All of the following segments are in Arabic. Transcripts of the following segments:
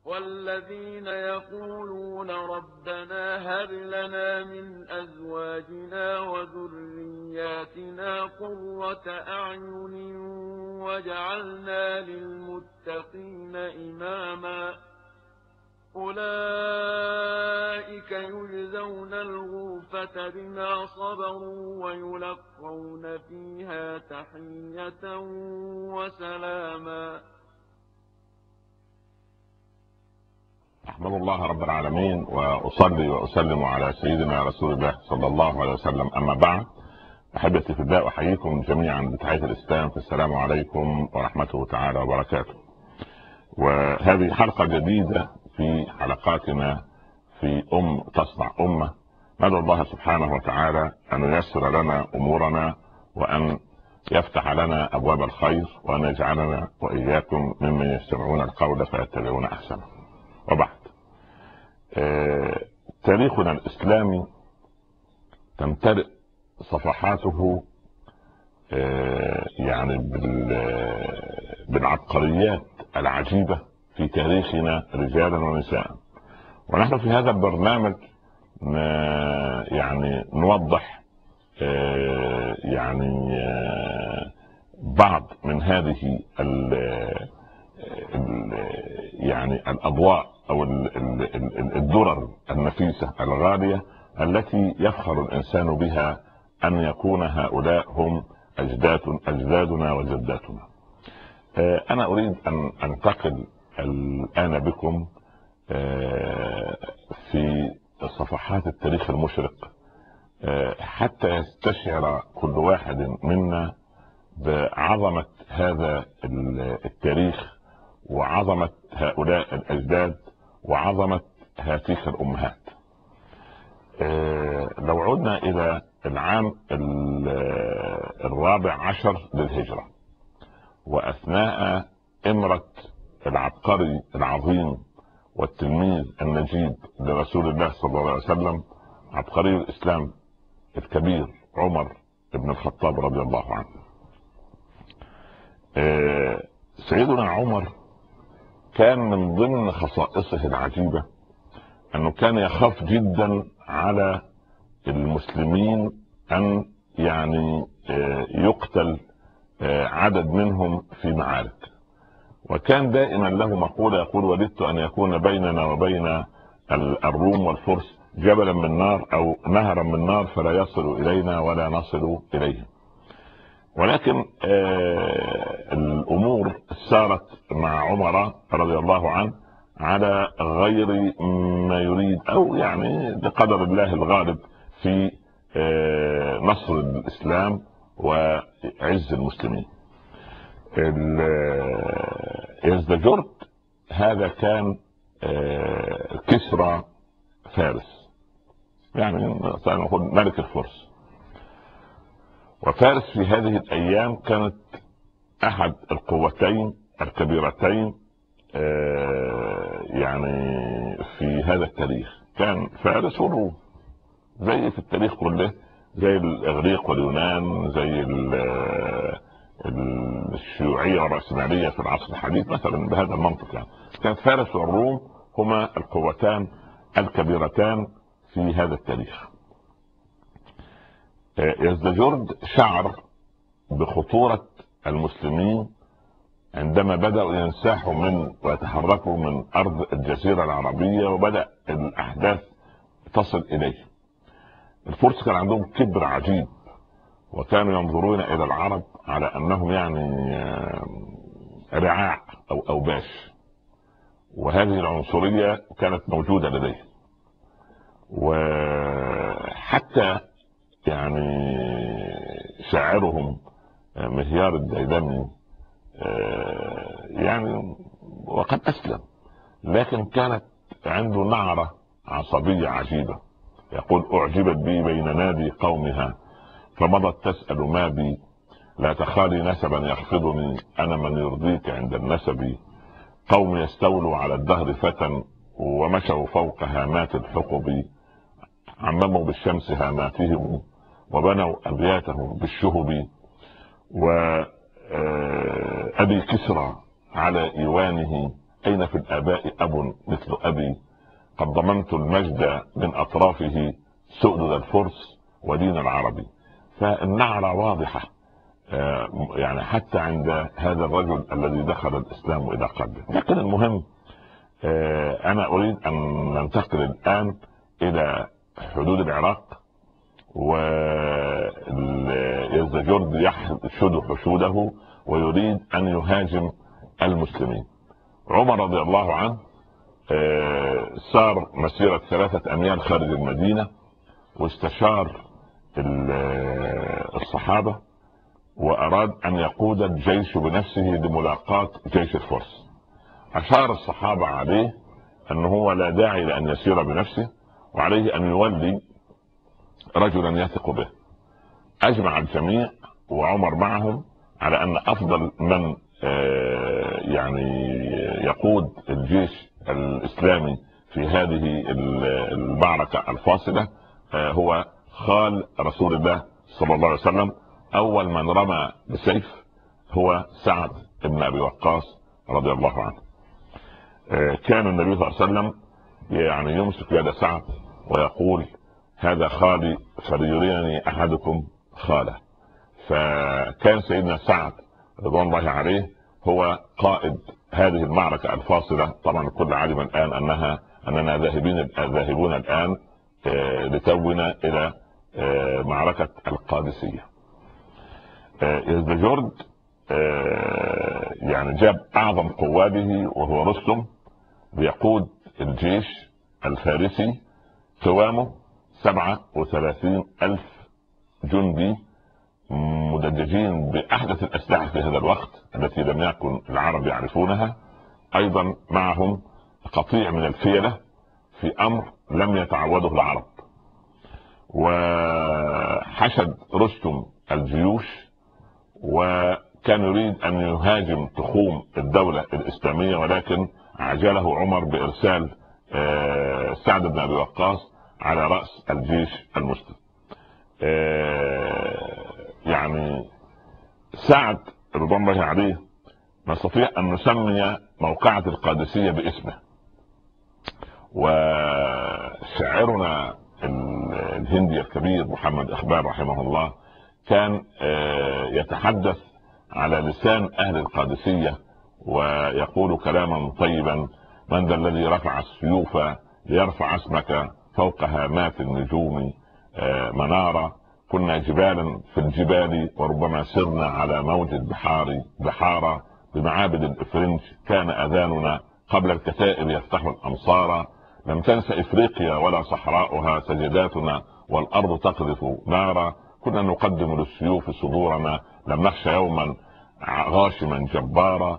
والذين يقولون ربنا هب لنا من أزواجنا وذرياتنا قرة أعين واجعلنا للمتقين إماما أولئك يجزون الغرفة بما صبروا ويلقون فيها تحية وسلاما. أحمد الله رب العالمين وأصلي وأسلم على سيدنا رسول الله صلى الله عليه وسلم. أما بعد، أحبتي في الله، أحييكم جميعا بتحية الإسلام، السلام عليكم ورحمته تعالى وبركاته. وهذه حلقة جديدة في حلقاتنا في تصنع أمة. ندعو الله سبحانه وتعالى أن ييسر لنا أمورنا وأن يفتح لنا أبواب الخير وأن يجعلنا وإياكم ممن يستمعون القول فيتبعون أحسنه. وبعد، تاريخنا الإسلامي تمتلئ صفحاته يعني بالعبقريات العجيبة في تاريخنا رجالا ونساء. ونحن في هذا البرنامج يعني نوضح يعني بعض من هذه يعني الأضواء أو الدرر النفيسة الغالية التي يفخر الإنسان بها أن يكون هؤلاء هم أجدادنا وجداتنا. أنا أريد أن أنتقل الآن بكم في صفحات التاريخ المشرق حتى يستشعر كل واحد منا بعظمة هذا التاريخ وعظمة هؤلاء الأجداد وعظمة هاتيك الأمهات. لو عدنا إلى العام 14 للهجرة، وأثناء إمرة العبقري العظيم والتلميذ النجيب لرسول الله صلى الله عليه وسلم، عبقري الإسلام الكبير عمر بن الخطاب رضي الله عنه. سيدنا عمر كان من ضمن خصائصه العجيبة أنه كان يخاف جدا على المسلمين أن يعني يقتل عدد منهم في معارك. وكان دائما له مقولة يقول: وددت أن يكون بيننا وبين الروم والفرس جبلا من نار أو نهرا من نار فلا يصل إلينا ولا نصل إليهم. ولكن الأمور سارت مع عمر رضي الله عنه على غير ما يريد، أو يعني بقدر الله الغالب في نصر الإسلام وعز المسلمين. يزدجرد هذا كان كسرى فارس، يعني نقول ملك الفرس. وفارس في هذه الأيام كانت أحد القوتين الكبيرتين يعني في هذا التاريخ. كان فارس والروم زي في التاريخ كله، زي الإغريق واليونان، زي الشيوعية والرأسمالية في العصر الحديث مثلا، بهذا المنطق. يعني كانت فارس والروم هما القوتان الكبيرتان في هذا التاريخ. يزدجرد شعر بخطورة المسلمين عندما بدأوا ينساحوا من ويتحركوا من أرض الجزيرة العربية، وبدأ الأحداث تصل إليه. الفرس كان عندهم كبر عجيب، وكانوا ينظرون إلى العرب على أنهم يعني رعاع أو أوباش، وهذه العنصرية كانت موجودة لديهم. وحتى يعني شاعرهم مهيار الديلمي يعني وقد أسلم، لكن كانت عنده نعرة عصبية عجيبة. يقول: أعجبت بي بين نادي قومها فمضت تسأل ما بي، لا تخالي نسبا يخفضني أنا من يرضيك عند النسب. قوم يستولوا على الدهر فتى ومشوا فوق هامات الحقب، عمموا بالشمس هاماتهم وبنوا أبياتهم بالشهب. وأبي كسرى على إيوانه أين في الآباء أب مثل أبي؟ قد ضمنت المجد من أطرافه سؤدد الفرس ودين العربي. فالنعرة واضحة يعني حتى عند هذا الرجل الذي دخل الإسلام إلى قلبه. لكن المهم أنا أريد أن ننتقل الآن إلى حدود العراق، ويزدجرد يحشد حشوده ويريد أن يهاجم المسلمين. عمر رضي الله عنه سار مسيرة 3 أميال خارج المدينة واستشار الصحابة وأراد أن يقود الجيش بنفسه لملاقاة جيش الفرس. أشار الصحابة عليه أنه هو لا داعي لأن يسير بنفسه وعليه أن يولي رجلا يثق به. أجمع الجميع وعمر معهم على أن أفضل من يعني يقود الجيش الإسلامي في هذه المعركة الفاصلة هو خال رسول الله صلى الله عليه وسلم. أول من رمى بسيف هو سعد بن أبي وقاص رضي الله عنه. كان النبي صلى الله عليه وسلم يعني يمسك يد سعد ويقول: هذا خالي فليريني أحدكم خاله. فكان سيدنا سعد رضوان الله عليه هو قائد هذه المعركة الفاصلة. طبعا الكل علم الآن أننا ذاهبون الآن لتونا إلى معركة القادسية. يزدجرد يعني جاب أعظم قواده وهو رستم بيقود الجيش الفارسي، قوامه 37,000 جندي مدججين بأحدث الأسلحة في هذا الوقت التي لم يكن العرب يعرفونها. أيضا معهم قطيع من الفيلة في أمر لم يتعوده العرب. وحشد رستم الجيوش وكان يريد أن يهاجم تخوم الدولة الإسلامية، ولكن عجله عمر بإرسال سعد بن أبي وقاص على رأس الجيش المسلم. يعني سعد رضوان الله عليه نستطيع أن نسمي موقعة القادسية باسمه. وشاعرنا الهندي الكبير محمد إقبال رحمه الله كان يتحدث على لسان أهل القادسية ويقول كلاما طيبا: من ذا الذي رفع السيوف ليرفع اسمك فوق هامات النجوم منارا، كنا جبالا في الجبال وربما سرنا على موج البحار بحارا، بمعابد الإفرنج كان أذاننا قبل الكتائب يفتح الأمصار، لم تنس إفريقيا ولا صحراؤها سجداتنا والأرض تقذف نارا، كنا نقدم للسيوف صدورنا لم نخشى يوما غاشما جبارا.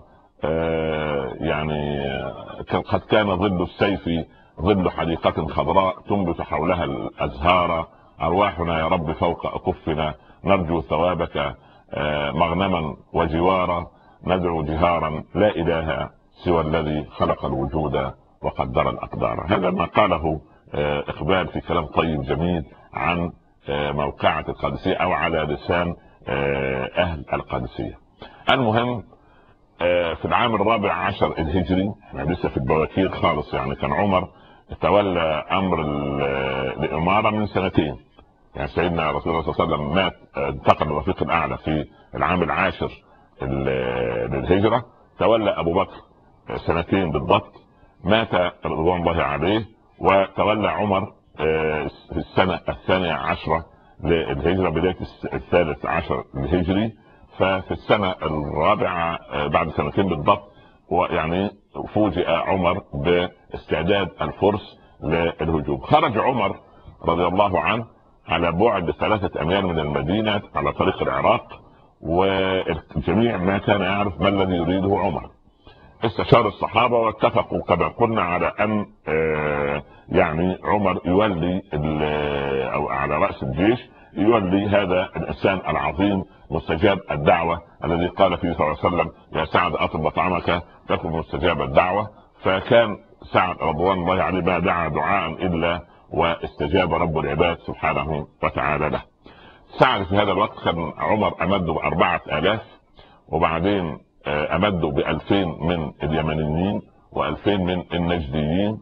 يعني قد كان ظل السيف ظل حديقة خضراء تنبت حولها الأزهار، أرواحنا يا رب فوق أكفنا نرجو ثوابك مغنما وجوارا، ندعو جهارا لا إله سوى الذي خلق الوجود وقدر الأقدار. هذا ما قاله إقبال في كلام طيب جميل عن موقعة القادسية أو على لسان أهل القادسية. المهم في العام 14 الهجري، احنا لسه في البواكير خالص، يعني كان عمر تولى أمر الإمارة من 2 سنين. يعني سيدنا رسول الله صلى الله عليه وسلم مات، انتقل الرفيق الأعلى في العام 10 للهجرة، تولى أبو بكر 2 سنين بالضبط، مات رضوان الله عليه، وتولى عمر في السنة 12 للهجرة بداية 13 الهجري. ففي السنة 4 بعد 2 سنين بالضبط ويعني فوجئ عمر باستعداد الفرس للهجوم. خرج عمر رضي الله عنه على بعد 3 أميال من المدينة على طريق العراق، والجميع ما كان يعرف ما الذي يريده عمر. استشار الصحابة واتفقوا كما قلنا على أن يعني عمر يولي أو على رأس الجيش يولي هذا الإنسان العظيم مستجاب الدعوة الذي قال فيه صلى الله عليه وسلم: يا سعد أطب مطعمك تكن مستجاب الدعوة. فكان سعد رضوان الله عليه ما دعا دعاء إلا واستجاب رب العباد سبحانه وتعالى له. سعد في هذا الوقت كان عمر أمده ب4,000، وبعدين أمده ب2000 من اليمنيين، و2000 من النجديين،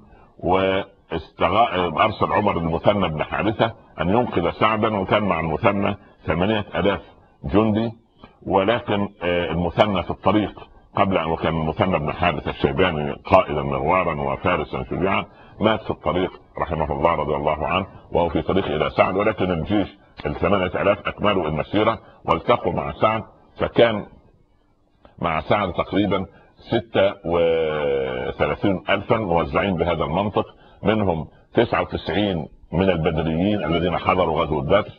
وارسل عمر المثنى بن حارثة ان ينقذ سعدا، وكان مع المثنى 8000 جندي. ولكن المثنى في الطريق قبل ان، وكان المثنى بن حارثة الشيباني قائدا مغوارا وفارسا شجاعا، مات في الطريق رحمه الله رضي الله عنه وهو في طريق الى سعد. ولكن الجيش 8000 اكملوا المسيرة والتقوا مع سعد، فكان مع سعد تقريبا 36,000 موزعين بهذا المنطق، منهم 99 من البدريين الذين حضروا غزوة بدر،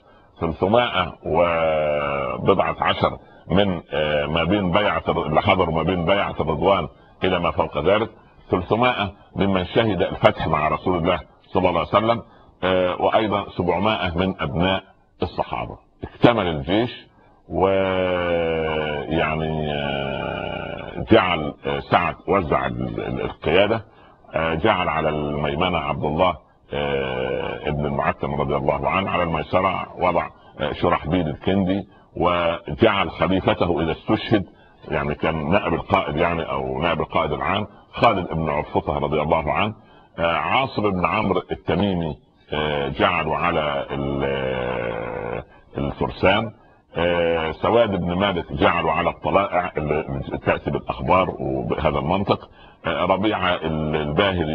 310 من ما بين بيعة اللي حضروا ما بين بيعة الرضوان الى ما فوق ذلك، 300 ممن شهد الفتح مع رسول الله صلى الله عليه وسلم، وايضا 700 من ابناء الصحابة. اكتمل الجيش، ويعني جعل سعد وزع القيادة، جعل على الميمنة عبد الله ابن المعتم رضي الله عنه، على الميسرة وضع شرحبيل الكندي، وجعل خليفته اذا استشهد، يعني كان نائب القائد يعني او نائب القائد العام، خالد بن عرفطة رضي الله عنه. عاصم بن عمرو التميمي جعلوا على الفرسان. سواد بن مالك جعلوا على الطلائع اللي تأتي بالاخبار وبهذا المنطق. ربيعة الباهلي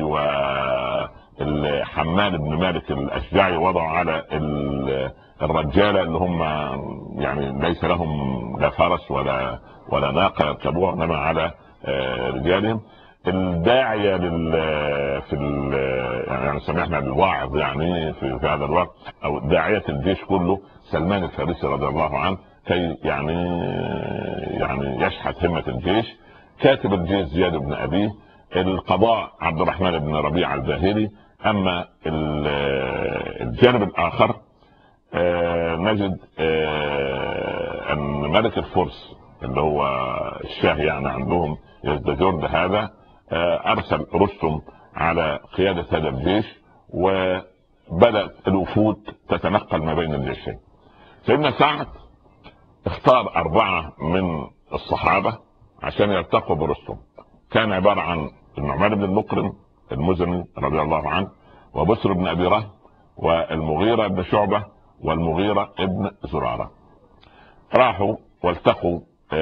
وحمال بن مالك الاشجعي وضعوا على الرجالة اللي هم يعني ليس لهم لا فرس ولا ناقة يركبوها، انما على رجالهم. الداعية يعني سمعنا الواعظ يعني في هذا الوقت، او داعية الجيش كله، سلمان الفارسي رضي الله عنه، كي يعني يشحذ همة الجيش. كاتب الجيش زياد بن ابيه. القضاء عبد الرحمن بن ربيعة الباهلي. اما الجانب الاخر نجد ان ملك الفرس اللي هو الشاه يعني عندهم يزدجرد هذا، ارسل رستم على قيادة هذا الجيش، وبدأت الوفود تتنقل ما بين الجيشين. سيدنا سعد اختار 4 من الصحابة عشان يلتقوا برستم. كان عبارة عن النعمان بن المقرن المزني رضي الله عنه، وبسر بن ابي رهب، والمغيرة بن شعبة، والمغيرة ابن زرارة. راحوا والتقوا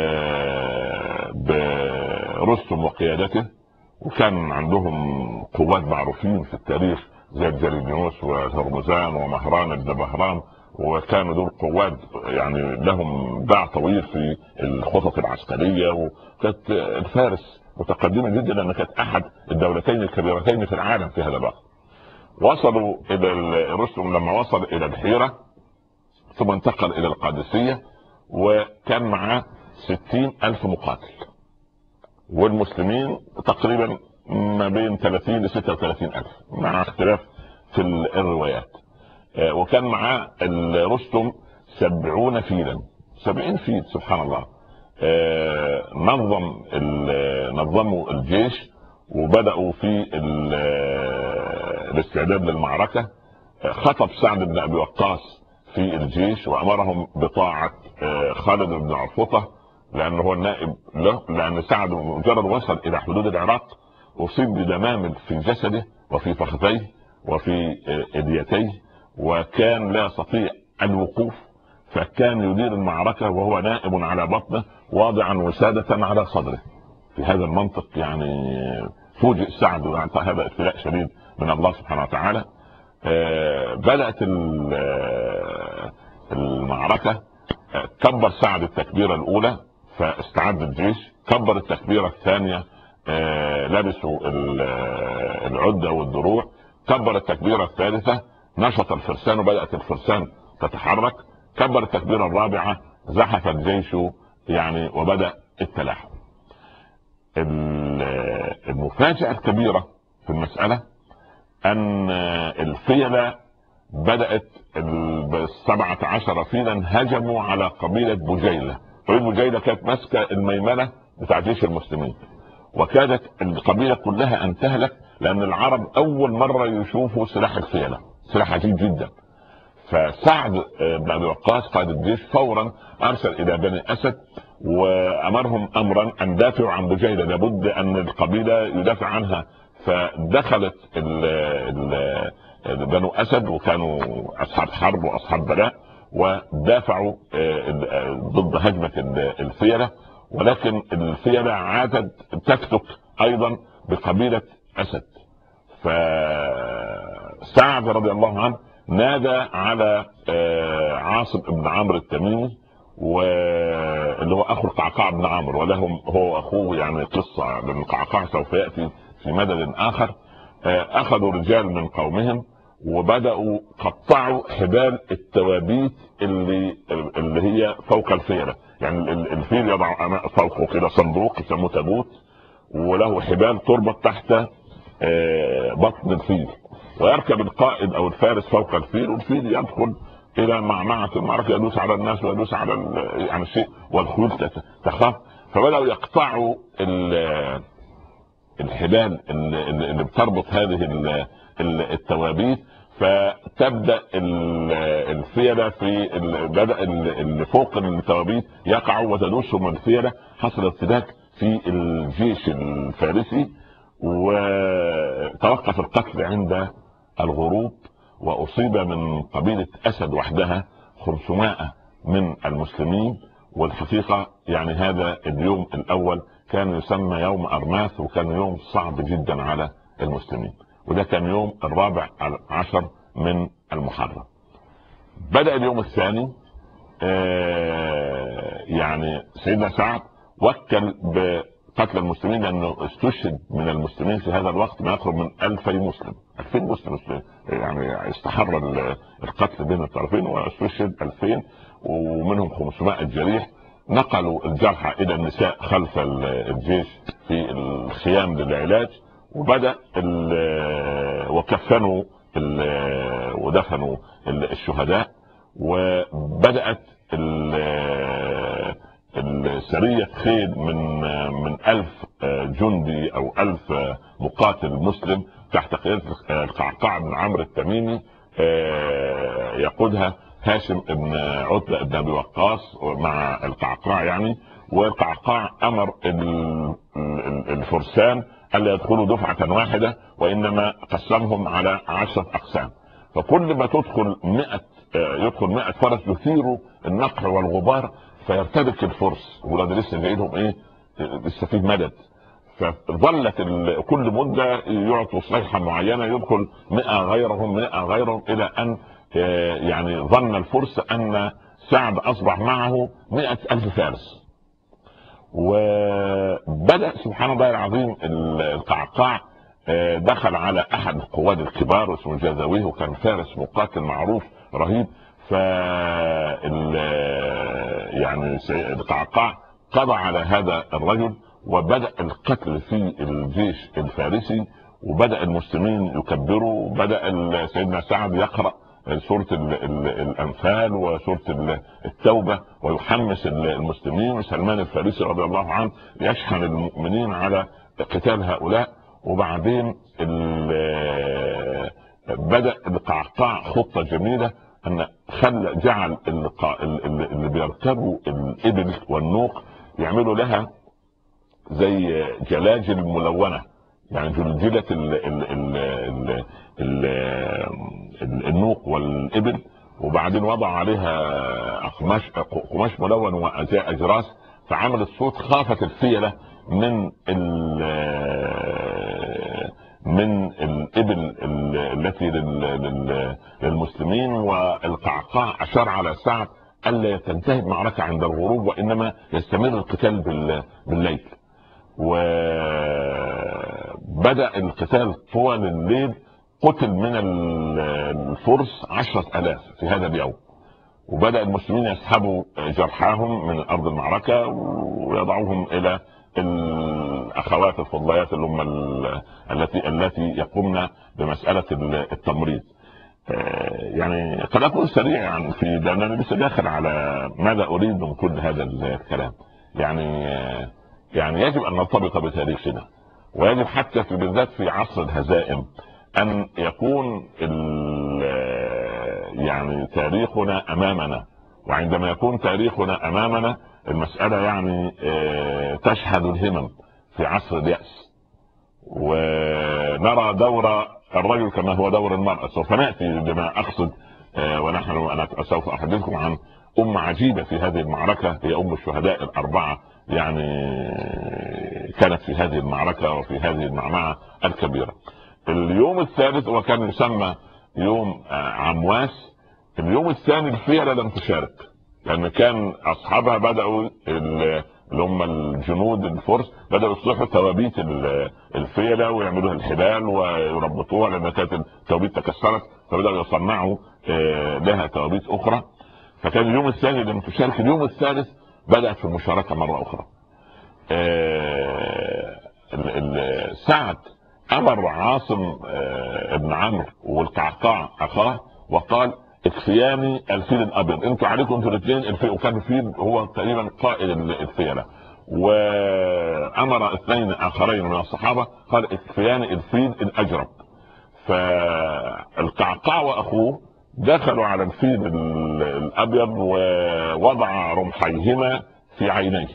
برستم وقيادته، وكان عندهم قوات معروفين في التاريخ زي جالينيوس وهرمزان ومهران بن بهرام، وكانوا دول قوات يعني لهم باع طويل في الخطط العسكرية، وكانت الفارس متقدمة جدا لأنها كانت أحد الدولتين الكبيرتين في العالم في هذا الوقت. وصلوا إلى رستم لما وصل إلى الحيرة، ثم انتقل إلى القادسية، وكان معاه 60,000 مقاتل، والمسلمين تقريبا ما بين 30 ل 36,000 مع اختلاف في الروايات. وكان معاه رستم 70 فيلا، 70 فيل سبحان الله. نظموا الجيش وبدأوا في الاستعداد للمعركة. خطب سعد بن ابي وقاص في الجيش وامرهم بطاعة خالد بن عرفطة، لانه هو النائب له، لان سعد مجرد وصل الى حدود العراق اصيب بدمامل في جسده وفي فخذيه وفي اليتيه، وكان لا يستطيع الوقوف، فكان يدير المعركة وهو نائب على بطنه واضعا وسادة على صدره. في هذا المنطق يعني فوجئ سعد، هذا ابتلاء شديد من الله سبحانه وتعالى. بدأت المعركة. كبر سعد التكبيرة الأولى فاستعد الجيش، كبر التكبيرة الثانية لبسوا العدة والدروع، كبر التكبيرة الثالثة نشط الفرسان وبدأت الفرسان تتحرك، كبر التكبيرة الرابعة زحف الجيش يعني وبدأ التلاحم. المفاجأة الكبيرة في المسألة ان الفيلة بدأت 17 فيلا هجموا على قبيلة بجيلة. قبيلة بجيلة كانت ماسكة الميمنة بتاع جيش المسلمين، وكانت القبيلة كلها ان تهلك، لان العرب اول مرة يشوفوا سلاح الفيلة، سلاح عجيب جدا. فسعد بن ابي وقاص قائد الجيش فورا ارسل الى بني اسد وامرهم امرا ان دافعوا عن بجيلة، لابد ان القبيله يدافع عنها. فدخلت بنو اسد وكانوا اصحاب حرب واصحاب بلاء، ودافعوا ضد هجمه الفيله، ولكن الفيله عادت تفتك ايضا بقبيله اسد. فسعد رضي الله عنه نادى على عاصم بن عمرو التميمي، واللي هو اخو القعقاع بن عمرو، ولهم هو اخوه يعني قصه، لان القعقاع سوف ياتي في مدد اخر. اخذوا رجال من قومهم وبداوا قطعوا حبال التوابيت اللي هي فوق الفيله. يعني الفيل يضع فوقه كده صندوق يسموه تابوت، وله حبال تربط تحت بطن الفيل، ويركب القائد او الفارس فوق الفيل، والفيل يدخل الى معمعة المعركة، يدوس على الناس ويدوس على يعني الشيء، والخيول تخاف. فبداوا يقطعوا الحبال اللي بتربط هذه التوابيت، فتبدا الفيله في بدا اللي فوق التوابيت يقعوا وتدوسهم الفيله. حصل ارتباك في الجيش الفارسي، وتوقف القتل عند الغروب، واصيب من قبيله اسد وحدها 500 من المسلمين. والحقيقه يعني هذا اليوم الاول كان يسمى يوم ارماس، وكان يوم صعب جدا على المسلمين، وده كان يوم 14 من المحرم. بدأ اليوم الثاني يعني سيدنا سعد وكل بقتل المسلمين، لانه استشهد من المسلمين في هذا الوقت ما يقرب من 2000 مسلم. 2000 مسلم يعني استحر القتل بين الطرفين، واستشهد 2000 ومنهم 500 جريح. نقلوا الجرحى الى النساء خلف الجيش في الخيام للعلاج، وبدأ وكفنوا ودفنوا الشهداء. وبدأت السرية خيل من 1000 جندي او 1000 مقاتل مسلم تحت قيادة القعقاع بن عمرو التميمي، يقودها هاشم بن عتبة بن ابي وقاص مع القعقاع يعني. والقعقاع امر الفرسان الا يدخلوا دفعة واحدة، وانما قسمهم على 10 اقسام. فكل ما يدخل 100 فرس يثيروا النقع والغبار، فيرتبك الفرس، ولاد لسه جاي لهم ايه، لسه فيه مدد. فظلت كل مدة يعطوا صيحة معينة، يدخل 100 غيرهم 100 غيرهم، الى ان يعني ظن الفرس ان سعد اصبح معه 100,000 فارس. وبدأ سبحان الله العظيم القعقاع دخل على احد القواد الكبار اسمه جازويه، وكان فارس مقاتل معروف رهيب. ف يعني القعقاع قضى على هذا الرجل، وبدأ القتل في الجيش الفارسي، وبدأ المسلمين يكبروا، وبدأ سيدنا سعد يقرأ سورة الأنفال وسورة التوبة ويحمس المسلمين، وسلمان الفارسي رضي الله عنه يشحن المؤمنين على قتال هؤلاء. وبعدين بدأ القعقاع خطة جميلة، ان جعل اللي بيركبوا الإبل والنوق يعملوا لها زي جلاجل ملونة، يعني جلجلة النوق والإبل، وبعدين وضع عليها قماش ملون وأزاء أجراس، فعملت صوت. خافت الفيلة من الإبل التي للمسلمين. والقعقاع أشار على سعد ألا تنتهي المعركة عند الغروب، وإنما يستمر القتال بالليل. وبدأ القتال طوال الليل، قتل من الفرس 10,000 في هذا اليوم. وبدأ المسلمين يسحبوا جرحاهم من أرض المعركة ويضعوهم إلى الأخوات الفضليات اللي هم التي يقومن بمسألة التمريض. يعني قد أكون سريع يعني في لأنني لسه داخل على ماذا أريد من كل هذا الكلام. يعني يجب أن نرتبط بتاريخنا، ويجب حتى بالذات في عصر الهزائم أن يكون يعني تاريخنا أمامنا. وعندما يكون تاريخنا أمامنا المسألة يعني تشهد الهمم في عصر اليأس، ونرى دور الرجل كما هو دور المرأة. سوف نأتي لما أقصد، أنا سوف أحدثكم عن عجيبة في هذه المعركة، هي الشهداء الأربعة، يعني كانت في هذه المعركة وفي هذه المعمعة الكبيرة. اليوم الثالث وكان يسمى يوم عمواس. اليوم الثاني الفيلة لم تشارك، لأن كان أصحابها بدأوا اللي هم الجنود الفرس بدأوا يصلحوا توابيت الفيلة ويعملوها الحبال ويربطوها، لأن كانت التوابيت تكسرت فبدأوا يصنعوا لها توابيت أخرى. فكان اليوم الثاني لم تشارك. اليوم الثالث بدأت في المشاركة مرة أخرى. سعد أمر عاصم ابن عمرو والقعقاع أخاه وقال اكفياني الفيل الأبيض، انتوا عليكم انتوا الاثنين الفيل، وكان الفيل هو تقريبا قائد الفيلة. وأمر اثنين آخرين من الصحابة قال اكفياني الفيل الأجرب. فالقعقاع وأخوه دخلوا على الفيل الأبيض ووضع رمحيهما في عينيه،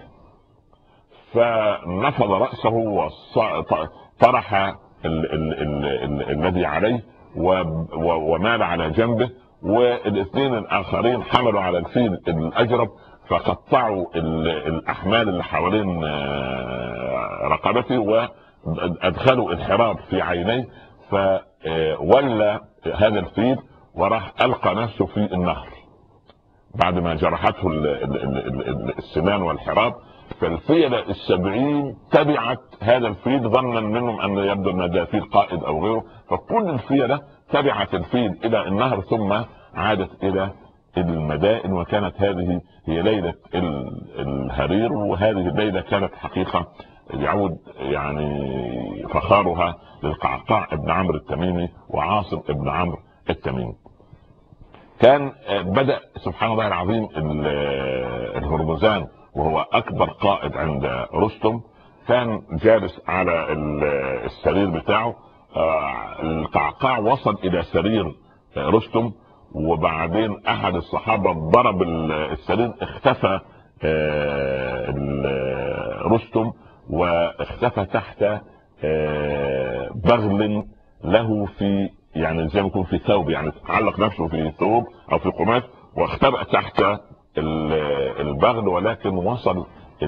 فنفض رأسه وطرح الذي عليه ومال على جنبه. والاثنين الآخرين حملوا على الفيل الأجرب فقطعوا الأحمال اللي حوالين رقبته وأدخلوا الحراب في عينيه، فولى هذا الفيل وراح ألقى نفسه في النهر بعد ما جرحته السنان والحراب. فالفيلة 70 تبعت هذا الفيل ظنا منهم ان يبدو ان ده فيل قائد او غيره، فكل الفيلة تبعت الفيل الى النهر ثم عادت الى المدائن. وكانت هذه هي ليلة الهرير، وهذه الليلة كانت حقيقة يعود يعني فخارها للقعقاع ابن عمرو التميمي وعاصم ابن عمرو التميمي. كان بدأ سبحان الله العظيم الهرمزان وهو اكبر قائد عند رستم، كان جالس على السرير بتاعه. القعقاع وصل الى سرير رستم، وبعدين احد الصحابة ضرب السرير، اختفى رستم واختفى تحت بغل له في يعني زي ما يكون في ثوب، يعني علق نفسه في ثوب او في قماش واختبأ تحت البغل. ولكن وصل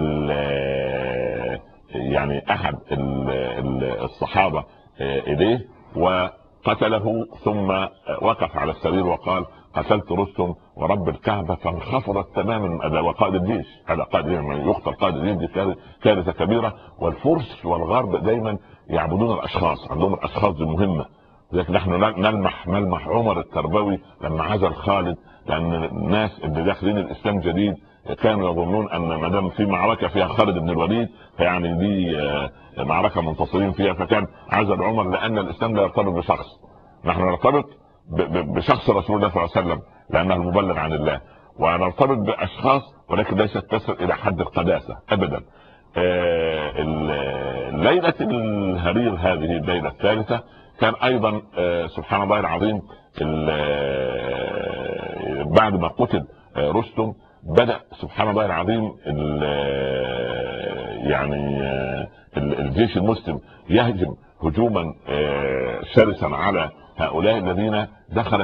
يعني احد الصحابة اليه وقتله، ثم وقف على السرير وقال قتلت رستم ورب الكعبة، فانخفضت تماما. وقائد الجيش هذا قائد يقتل قائد الجيش، دي كارثة كبيرة. والفرس والغرب دايما يعبدون الاشخاص، عندهم الاشخاص المهمة. لكن نحن نلمح عمر التربوي لما عزل خالد، لان الناس اللي داخلين الاسلام جديد كانوا يظنون ان ما دام في معركه فيها خالد بن الوليد فيعني دي معركه منتصرين فيها، فكان عزل عمر لان الاسلام لا يرتبط بشخص، نحن نرتبط بشخص رسول الله صلى الله عليه وسلم لانه المبلغ عن الله، ونرتبط باشخاص ولكن ليست تصل الى حد القداسه ابدا. ليله الهرير هذه الليله الثالثه كان ايضا سبحان الله العظيم بعد ما قتل رستم بدأ سبحان الله العظيم يعني الجيش المسلم يهجم هجوما شرسا على هؤلاء الذين دخلت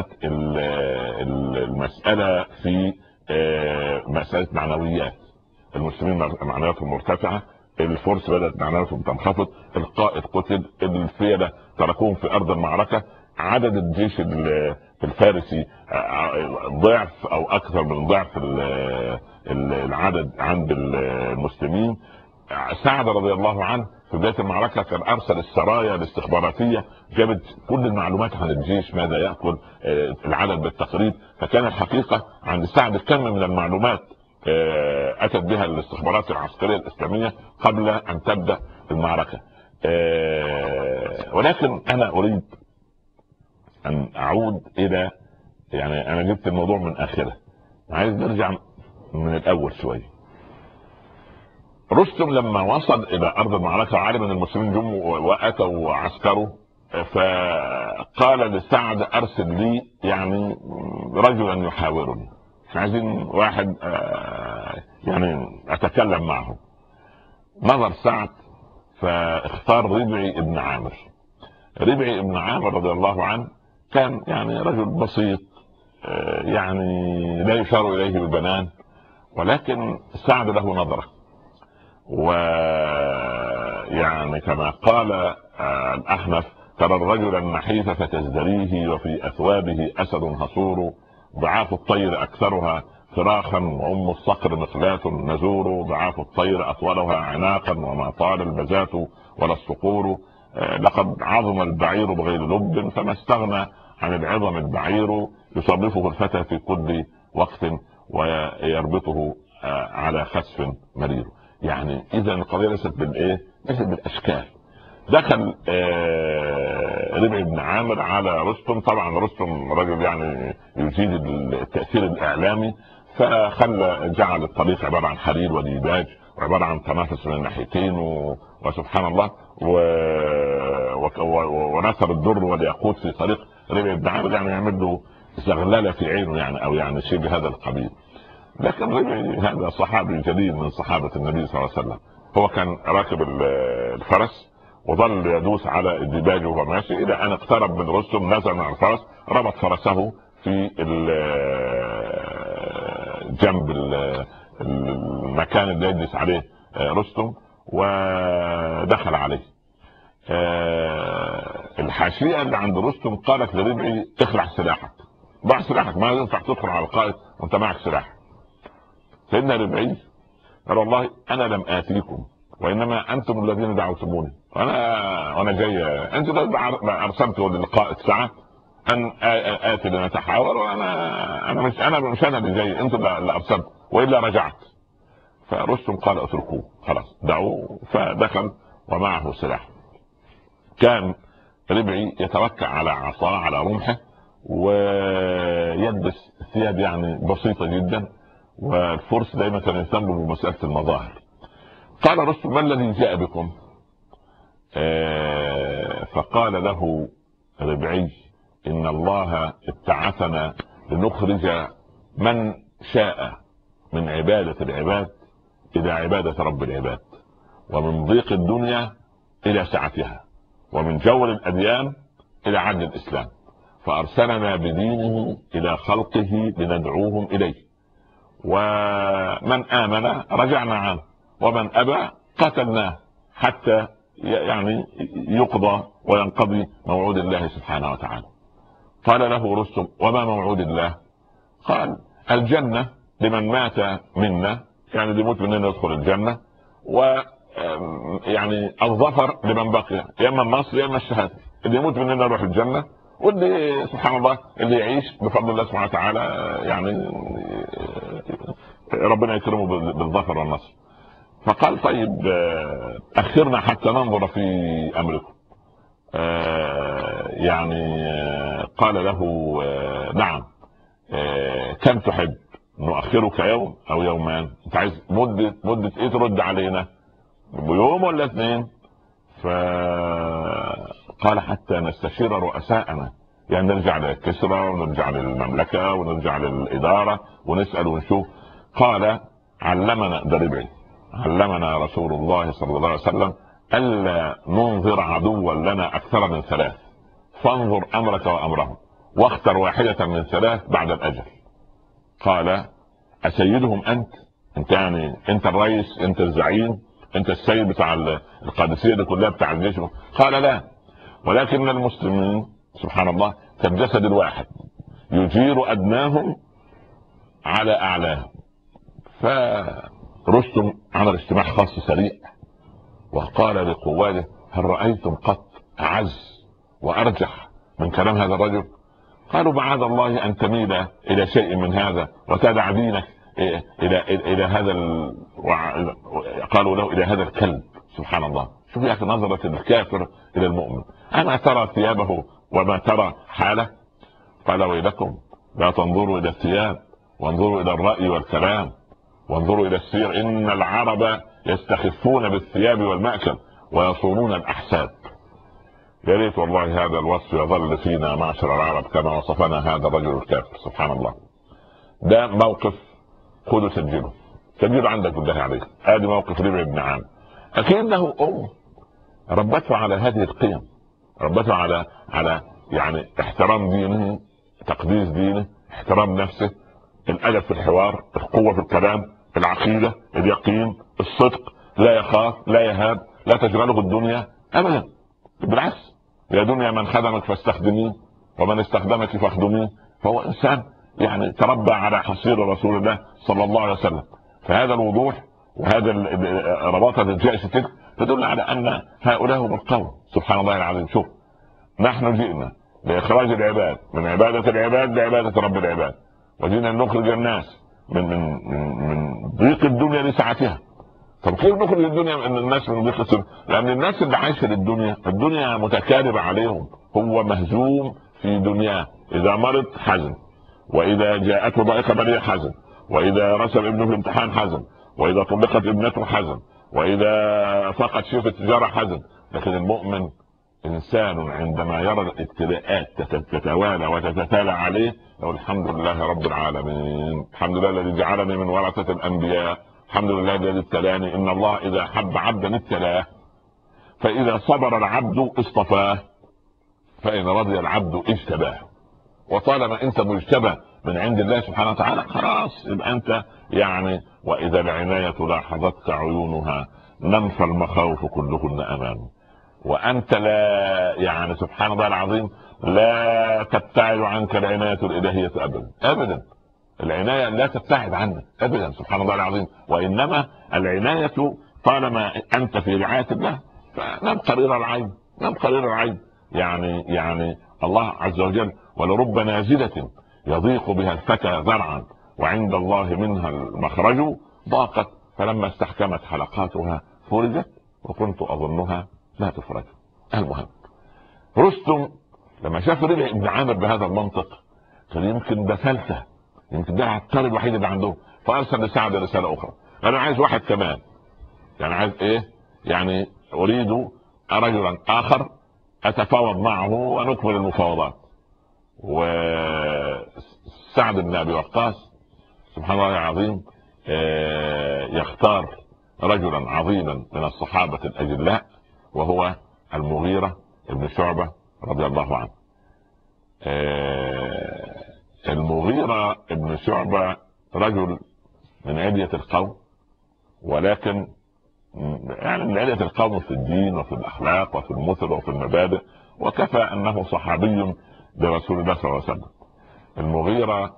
المسألة في مسألة معنويات. المسلمين معنوياتهم مرتفعة، الفرس بدأت معنوياتهم تنخفض، القائد قتل، الفيلة تركوهم في أرض المعركة، عدد الجيش الفارسي ضعف او اكثر من ضعف العدد عند المسلمين. سعد رضي الله عنه في بداية المعركة كان ارسل السرايا الاستخباراتية، جابت كل المعلومات عن الجيش، ماذا يأكل، العدد بالتقريب. فكان الحقيقة عند سعد كم من المعلومات اتت بها الاستخبارات العسكرية الاسلامية قبل ان تبدأ المعركة. ولكن انا اريد ان اعود الى يعني انا جبت الموضوع من اخره، عايز نرجع من الاول شويه. رستم لما وصل الى ارض المعركه وعلم ان المسلمين جم واتوا وعسكروا، فقال لسعد ارسل لي يعني رجلا يحاورني، احنا عايزين واحد يعني اتكلم معه. نظر سعد فاختار ربعي بن عامر. ربعي بن عامر رضي الله عنه كان يعني رجل بسيط، يعني لا يشار اليه بالبنان، ولكن سعد له نظرة. ويعني كما قال الأحنف: ترى الرجل النحيف فتزدريه وفي أثوابه أسد هصور، ضعاف الطير أكثرها فراخا وأم الصقر مخلاة نزور، ضعاف الطير أطولها عناقا وما طال البزات ولا الصقور، لقد عظم البعير بغير لب فما استغنى عن العظم البعير، يصرفه الفتى في كل وقت ويربطه على خسف مرير. يعني اذا القضيه ليست بالايه؟ ليست بالاشكال. دخل ربعي بن عامر على رستم. طبعا رستم رجل يعني يزيد التاثير الاعلامي، فخلى جعل الطريق عباره عن حرير وديباج وعباره عن تنافس من الناحيتين وسبحان الله ونثر الدر والياقوت في طريق ربعي بن عامر، يعني يعمل له زغلله في عينه يعني، او يعني شيء بهذا القبيل. لكن ربعي هذا صحابي جليل من صحابه النبي صلى الله عليه وسلم. هو كان راكب الفرس وظل يدوس على الديباج وهو ماشي الى ان اقترب من رستم، نزل من الفرس، ربط فرسه في جنب المكان اللي يجلس عليه رستم ودخل عليه. الحاشيه اللي عند رستم قالت لربعي: اخلع سلاحك، ضع سلاحك، ما ينفع تدخل على القائد وانت معك سلاح. سيدنا ربعي قال: والله انا لم اتيكم وانما انتم الذين دعوتموني، وانا جاي، انتم ارسلتوا للقائد ساعه ان اتي لنتحاور، وانا مش انا اللي جاي، انتم اللي ارسلتوا والا رجعت. فرستم قال: اتركوه، خلاص دعوه. فدخل ومعه سلاح. كان ربعي يتوكع على عصاه على رمحه ويلبس ثياب يعني بسيطه جدا، والفرس دائما كانوا يهتموا بمساله المظاهر. قال رستم: ما الذي جاء بكم؟ فقال له ربعي: ان الله ابتعثنا لنخرج من شاء من عباده العباد الى عباده رب العباد، ومن ضيق الدنيا الى سعتها، ومن جور الاديان الى عدل الاسلام، فارسلنا بدينه الى خلقه لندعوهم اليه، ومن امن رجعنا عنه، ومن ابى قتلناه حتى يعني يقضى وينقضي موعود الله سبحانه وتعالى. قال له رستم: وما موعود الله؟ قال: الجنه لمن مات منا، يعني اللي يموت مننا يدخل الجنه، ويعني الظفر لمن بقي، يا اما النصر يا اما الشهاده، اللي يموت مننا يروح الجنه، واللي سبحان الله اللي يعيش بفضل الله سبحانه وتعالى يعني ربنا يكرمه بالظفر والنصر. فقال: طيب اخرنا حتى ننظر في امركم. يعني قال له: نعم، كم تحب نؤخرك يوم او يومان؟ انت عايز مده ايه ترد علينا، يوم ولا اثنين؟ فقال: حتى نستشير رؤساءنا، يعني نرجع لكسرى ونرجع للمملكه ونرجع للاداره ونسال ونشوف. قال: علمنا، ده ربعي، علمنا رسول الله صلى الله عليه وسلم الا ننظر عدوا لنا اكثر من ثلاث، فانظر امرك وامرهم، واختر واحده من ثلاث بعد الاجل. قال: اسيدهم انت يعني انت الرئيس، انت الزعيم، انت السيد بتاع القادسيه دي كلها بتاع الجيش؟ قال: لا، ولكن المسلمين سبحان الله كالجسد الواحد يجير ادناهم على اعلاهم. فرستم عمل اجتماع خاص سريع وقال لقواده: هل رايتم قط اعز وارجح من كلام هذا الرجل؟ قالوا: معاذ الله ان تميل الى شيء من هذا وتدع دينك الى هذا قالوا له: الى هذا الكلب. سبحان الله، شوف يا اخي نظره الكافر الى المؤمن، اما ترى ثيابه وما ترى حاله؟ قال: ويلكم، لا تنظروا الى الثياب، وانظروا الى الراي والكلام، وانظروا الى السير، ان العرب يستخفون بالثياب والمأكل ويصونون الاحساب. يا ريت والله هذا الوصف يظل فينا معشر العرب كما وصفنا هذا الرجل الكافر. سبحان الله. ده موقف، خذوا سجله. سجل عندك بالله عليك. ادي موقف ربيع بن عامر. اكيد له ام ربته على هذه القيم، ربته على يعني احترام دينه، تقديس دينه، احترام نفسه، الادب في الحوار، القوه في الكلام، العقيده، اليقين، الصدق، لا يخاف لا يهاب، لا تشغله الدنيا ابدا، بالعكس، يا دنيا من خدمك فاستخدميه ومن استخدمك فاخدميه. فهو انسان يعني تربى على حصير رسول الله صلى الله عليه وسلم. فهذا الوضوح وهذا الرباطه الجائزه تلك تدل على ان هؤلاء هم القوم. سبحان الله العظيم. شوف، نحن جئنا لاخراج العباد من عباده العباد لعباده رب العباد، وجئنا نخرج الناس من ضيق الدنيا لسعتها. طب كيف نخرج الناس من ضيق الدنيا؟ لان الناس اللي عايشه للدنيا، الدنيا متكالبه عليهم، هو مهزوم في دنياه. اذا مرض حزن، واذا جاءته ضائقه بليه حزن، واذا رسل ابنه في الامتحان حزن، واذا طلقت ابنته حزن، واذا فقد شيء في التجاره حزن. لكن المؤمن انسان عندما يرى الابتلاءات تتوالى وتتتالى عليه يقول الحمد لله رب العالمين، الحمد لله الذي جعلني من ورثة الانبياء، الحمد لله الذي ابتلاني. ان الله اذا حب عبدا ابتلاه، فاذا صبر العبد اصطفاه، فان رضي العبد اجتباه. وطالما انت مجتبى من عند الله سبحانه وتعالى خلاص يبقى انت يعني. واذا العناية لاحظتك عيونها ننفى المخاوف كلهن امامه. وانت لا يعني سبحان الله العظيم لا تبتعد عنك العناية الالهية ابدا ابدا. العناية لا تبتعد عنك ابدا سبحان الله العظيم. وانما العناية طالما انت في رعاية الله فنم قرير العين، نم قرير العين. يعني الله عز وجل ولرب نازلة يضيق بها الفتى ذرعا وعند الله منها المخرج ضاقت فلما استحكمت حلقاتها فرجت وكنت اظنها لا تفرج. المهم رستم لما شاف ربيع بن عامر بهذا المنطق قال يمكن ده فلتة، يمكن ده العبقري الوحيد اللي عندهم. فارسل لسعد رسالة اخرى، انا عايز واحد كمان، يعني عايز ايه؟ يعني اريد رجلا اخر اتفاوض معه ونكمل المفاوضات. وسعد بن ابي وقاص سبحان الله العظيم يختار رجلا عظيما من الصحابة الاجلاء وهو المغيرة بن شعبة رضي الله عنه. المغيرة بن شعبة رجل من علية القوم، ولكن يعني من علية القوم في الدين وفي الاخلاق وفي المثل وفي المبادئ، وكفى انه صحابي لرسول الله صلى الله عليه وسلم. المغيرة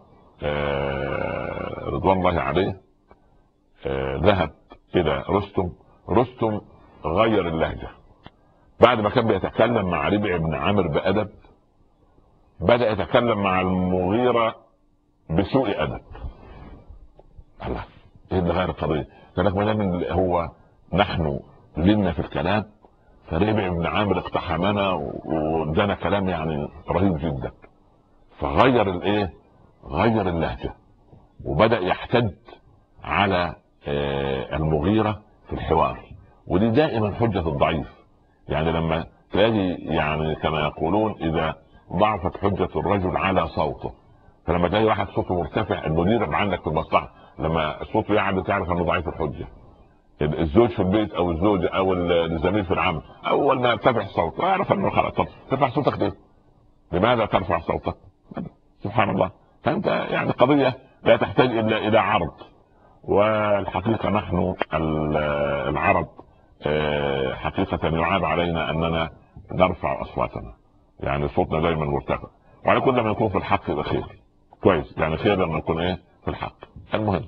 رضوان الله عليه ذهب الى رستم غير اللهجة. بعد ما كان بيتكلم مع ربيع بن عامر بأدب بدأ يتكلم مع المغيرة بسوء أدب. الله، ايه اللي غير القضية؟ قال لك ما دام هو نحن لنا في الكلام، فربيع بن عامر اقتحمنا وادانا كلام يعني رهيب جدا. فغير الايه؟ غير اللهجة وبدأ يحتد على المغيرة في الحوار. ودي دائما حجة الضعيف، يعني لما تلاقي يعني كما يقولون اذا ضعفت حجة الرجل على صوته، فلما تلاقي واحد صوته مرتفع المدير عندك في المصلحة لما صوته يعلى تعرف انه ضعيف الحجة. الزوج في البيت او الزوجة او الزميل في العمل اول ما يرتفع صوته اعرف انه خلاص. طب ترفع صوتك ليه؟ لماذا ترفع صوتك؟ سبحان الله. فانت يعني قضية لا تحتاج الا الى عرض. والحقيقة نحن العرب حقيقة يعاب علينا اننا نرفع اصواتنا، يعني صوتنا دايما مرتفع، وعلى كل ما يكون في الحق يبقى خير كويس، يعني خير لما يكون ايه في الحق. المهم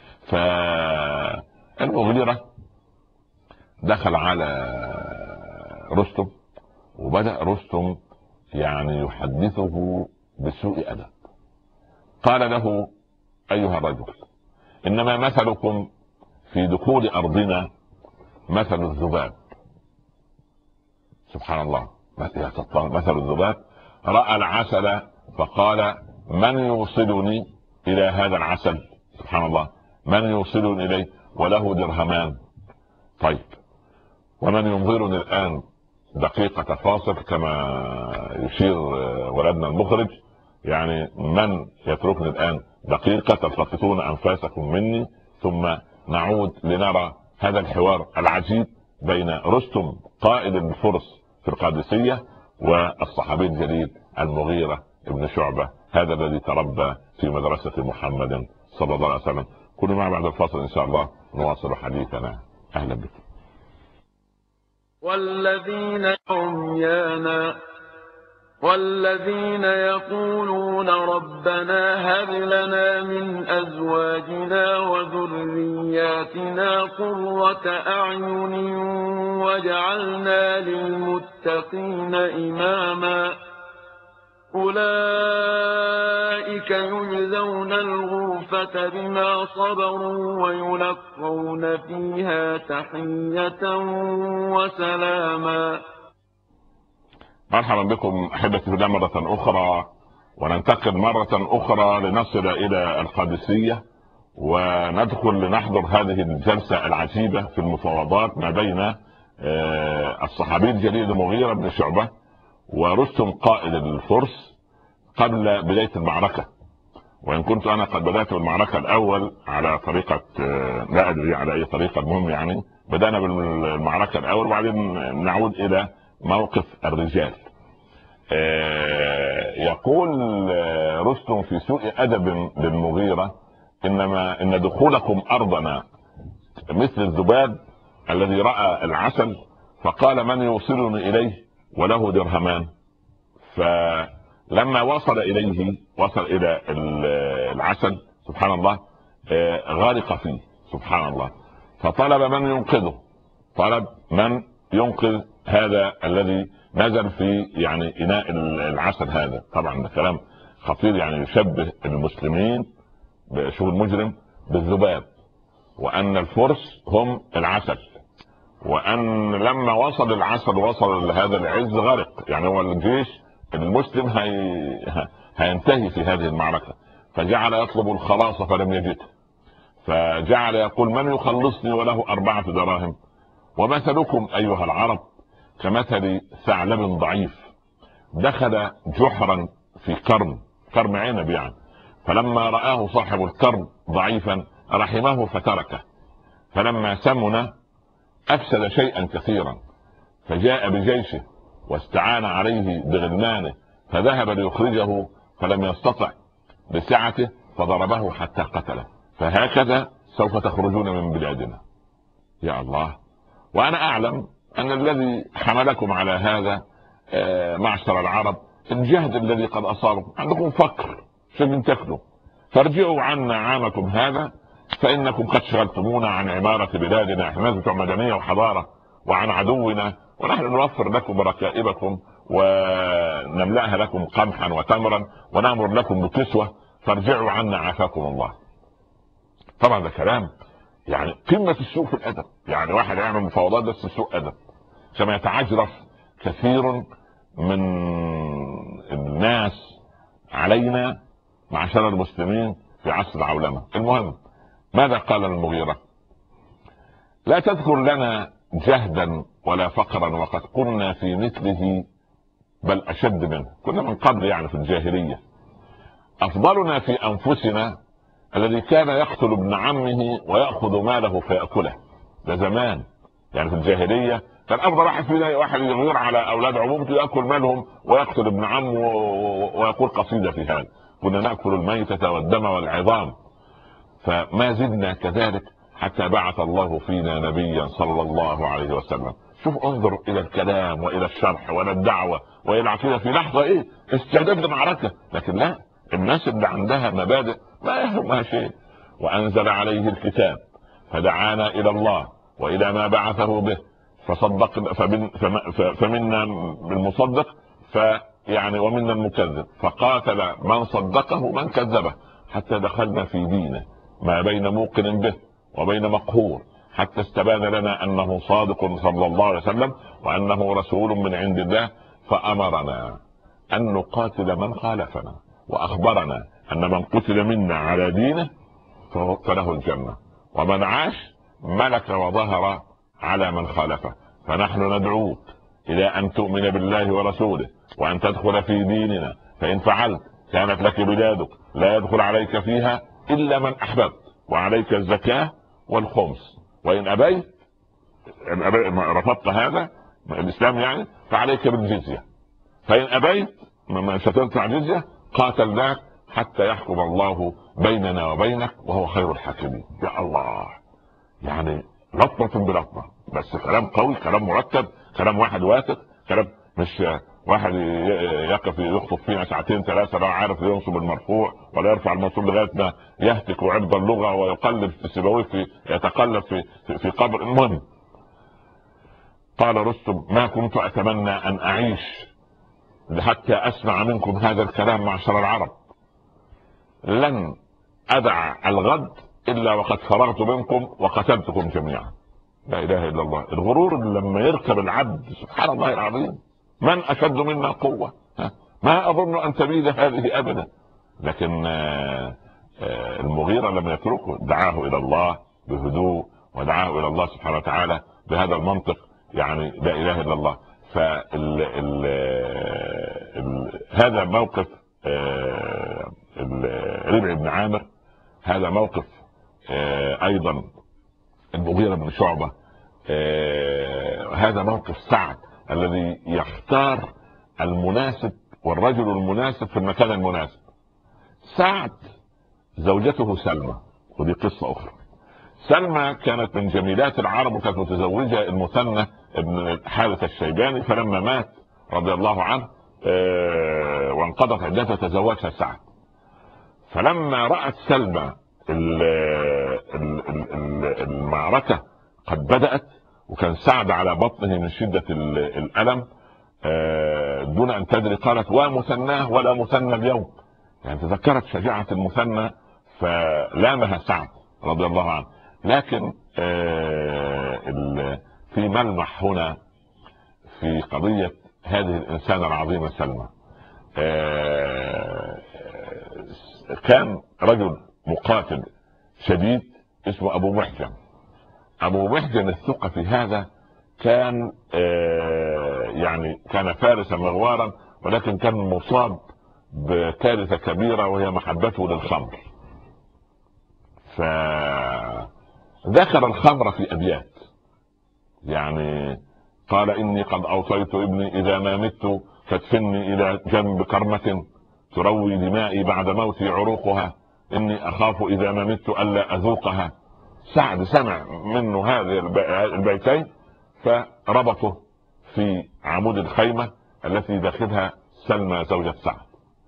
فالمغيرة دخل على رستم وبدأ رستم يعني يحدثه بسوء ادب. قال له ايها الرجل انما مثلكم في دخول ارضنا مثل الذباب. سبحان الله، مثل الذباب رأى العسل فقال من يوصلني الى هذا العسل؟ سبحان الله، من يوصلني اليه وله درهمان. طيب ومن ينظرني الان دقيقة فاصل كما يشير ولدنا المخرج، يعني من يتركني الان دقيقة تلتقطون انفاسكم مني ثم نعود لنرى هذا الحوار العجيب بين رستم قائد الفرس في القادسية والصحابي الجليل المغيرة ابن شعبة، هذا الذي تربى في مدرسة محمد صلى الله عليه وسلم. كونوا معنا بعد الفاصل إن شاء الله نواصل حديثنا. أهلا بكم. والذين عميانا والذين يقولون ربنا هب لنا من أزواجنا وذرياتنا قرة أعين واجعلنا للمتقين إماما أولئك يجزون الغرفة بما صبروا ويلقون فيها تحية وسلاما. مرحبا بكم احبتي في الله مرة اخرى، وننتقل مرة اخرى لنصل الى القادسية وندخل لنحضر هذه الجلسة العجيبة في المفاوضات ما بين الصحابي الجليل المغيرة بن شعبة ورستم قائد الفرس قبل بداية المعركة. وان كنت انا قد بدأت بالمعركة الاول على طريقة لا ادري على اي طريقة، المهم يعني بدأنا بالمعركة الاول وبعدين نعود الى موقف الرجال. يقول رستم في سوء ادب للمغيرة ان دخولكم ارضنا مثل الذباب الذي رأى العسل فقال من يوصلني اليه وله درهمان. فلما وصل اليه وصل الى العسل سبحان الله غرق فيه سبحان الله، فطلب من ينقذه، طلب من ينقذ هذا الذي نزل في يعني اناء العسل. هذا طبعا ده كلام خطير، يعني يشبه المسلمين بشغل المجرم بالذباب، وان الفرس هم العسل، وان لما وصل العسل وصل لهذا العز غرق. يعني هو الجيش المسلم هينتهي في هذه المعركة، فجعل يطلب الخلاص فلم يجده، فجعل يقول من يخلصني وله 4 دراهم. ومثلكم ايها العرب كمثل ثعلب ضعيف دخل جحرا في كرم عنب يعني، فلما رآه صاحب الكرم ضعيفا رحمه فتركه، فلما سمن افسد شيئا كثيرا، فجاء بجيشه واستعان عليه بغلمانه فذهب ليخرجه فلم يستطع بسعته فضربه حتى قتله. فهكذا سوف تخرجون من بلادنا. يا الله. وانا اعلم ان الذي حملكم على هذا معشر العرب الجهد الذي قد اصابكم، عندكم فقر شبه تاكلوا، فارجعوا عنا عامكم هذا فانكم قد شغلتمونا عن عمارة بلادنا، احنا بتوع مدنية وحضارة، وعن عدونا، ونحن نوفر لكم ركائبكم ونملأها لكم قمحا وتمرا ونأمر لكم بكسوة، فارجعوا عنا عافاكم الله. طبعا ده كلام يعني قمة السوء في الادب، يعني واحد يعمل مفاوضات بس سوء ادب، كما يتعجرف كثير من الناس علينا معشر المسلمين في عصر العولمة. المهم ماذا قال المغيرة؟ لا تذكر لنا جهدا ولا فقرا وقد كنا في مثله بل اشد منه، كنا من قبل يعني في الجاهلية. افضلنا في انفسنا الذي كان يقتل ابن عمه ويأخذ ماله فيأكله، ده زمان يعني في الجاهلية كان افضل واحد فينا واحد يغير على اولاد عمومته يأكل مالهم ويقتل ابن عمه ويقول قصيدة في هذا، كنا نأكل الميتة والدم والعظام. فما زدنا كذلك حتى بعث الله فينا نبيا صلى الله عليه وسلم. شوف انظر الى الكلام والى الشرح والى الدعوة والى العقيدة في لحظة استعداد لمعركة، لكن لا، الناس اللي عندها مبادئ ما يهمها شيء. وانزل عليه الكتاب فدعانا الى الله والى ما بعثه به فصدق فمنا المصدق فيعني ومنا المكذب، فقاتل من صدقه من كذبه حتى دخلنا في دينه ما بين موقن به وبين مقهور، حتى استبان لنا انه صادق صلى الله عليه وسلم وانه رسول من عند الله، فامرنا ان نقاتل من خالفنا، واخبرنا ان من قتل منا على دينه فله الجنة، ومن عاش ملك وظهر على من خالفه. فنحن ندعوك الى ان تؤمن بالله ورسوله وان تدخل في ديننا، فان فعلت كانت لك بلادك لا يدخل عليك فيها الا من احببت، وعليك الزكاة والخمس، وإن أبيت رفضت هذا الإسلام يعني فعليك بالجزية، فإن أبيت ما ستدفع جزية قاتلناك حتى يحكم الله بيننا وبينك وهو خير الحاكمين. يا الله، يعني لطمة بلطمة، بس كلام قوي، كلام مرتب، كلام واحد واثق، كلام مش واحد يقف يخطب فينا ساعتين ثلاثة لا عارف ينصب المرفوع ولا يرفع المنصوب لغاية ما يهتك وعرض اللغة ويقلب في سيبويه يتقلب في قبر. المهم قال رستم ما كنت أتمنى أن أعيش حتى أسمع منكم هذا الكلام معشر العرب، لن أدع الغد إلا وقد فرغت منكم وقتلتكم جميعا. لا إله إلا الله. الغرور لما يركب العبد سبحان الله العظيم، من أشد منا قوة، ما أظن أن تبيد هذه أبدا. لكن المغيرة لم يتركه، دعاه إلى الله بهدوء ودعاه إلى الله سبحانه وتعالى بهذا المنطق، يعني لا إله إلا الله. هذا موقف ربيع بن عامر، هذا موقف أيضا المغيرة بن شعبة، هذا موقف سعد الذي يختار المناسب والرجل المناسب في المكان المناسب. سعد زوجته سلمى، ودي قصة أخرى. سلمى كانت من جميلات العرب وكانت متزوجة المثنى ابن حارث الشيباني، فلما مات رضي الله عنه وانقضت عدتها تزوجها سعد. فلما رأت سلمى المعركة قد بدأت وكان سعد على بطنه من شدة الألم دون أن تدري قالت ومثناه ولا مثنى اليوم، يعني تذكرت شجاعة المثنى فلامها سعد رضي الله عنه. لكن في ملمح هنا في قضية هذه الإنسانة العظيمة سلمى. كان رجل مقاتل شديد اسمه أبو محجن. أبو محجن الثقفي هذا كان يعني كان فارسا مغوارا، ولكن كان مصاب بكارثة كبيرة وهي محبته للخمر، فذكر الخمر في أبيات، يعني قال إني قد أوصيت ابني إذا ما مت فادفني إلى جنب كرمة تروي دمائي بعد موتي عروقها، إني أخاف إذا ما مت ألا أذوقها. سعد سمع منه هذه البيتين فربطه في عمود الخيمة التي داخلها سلمى زوجة سعد.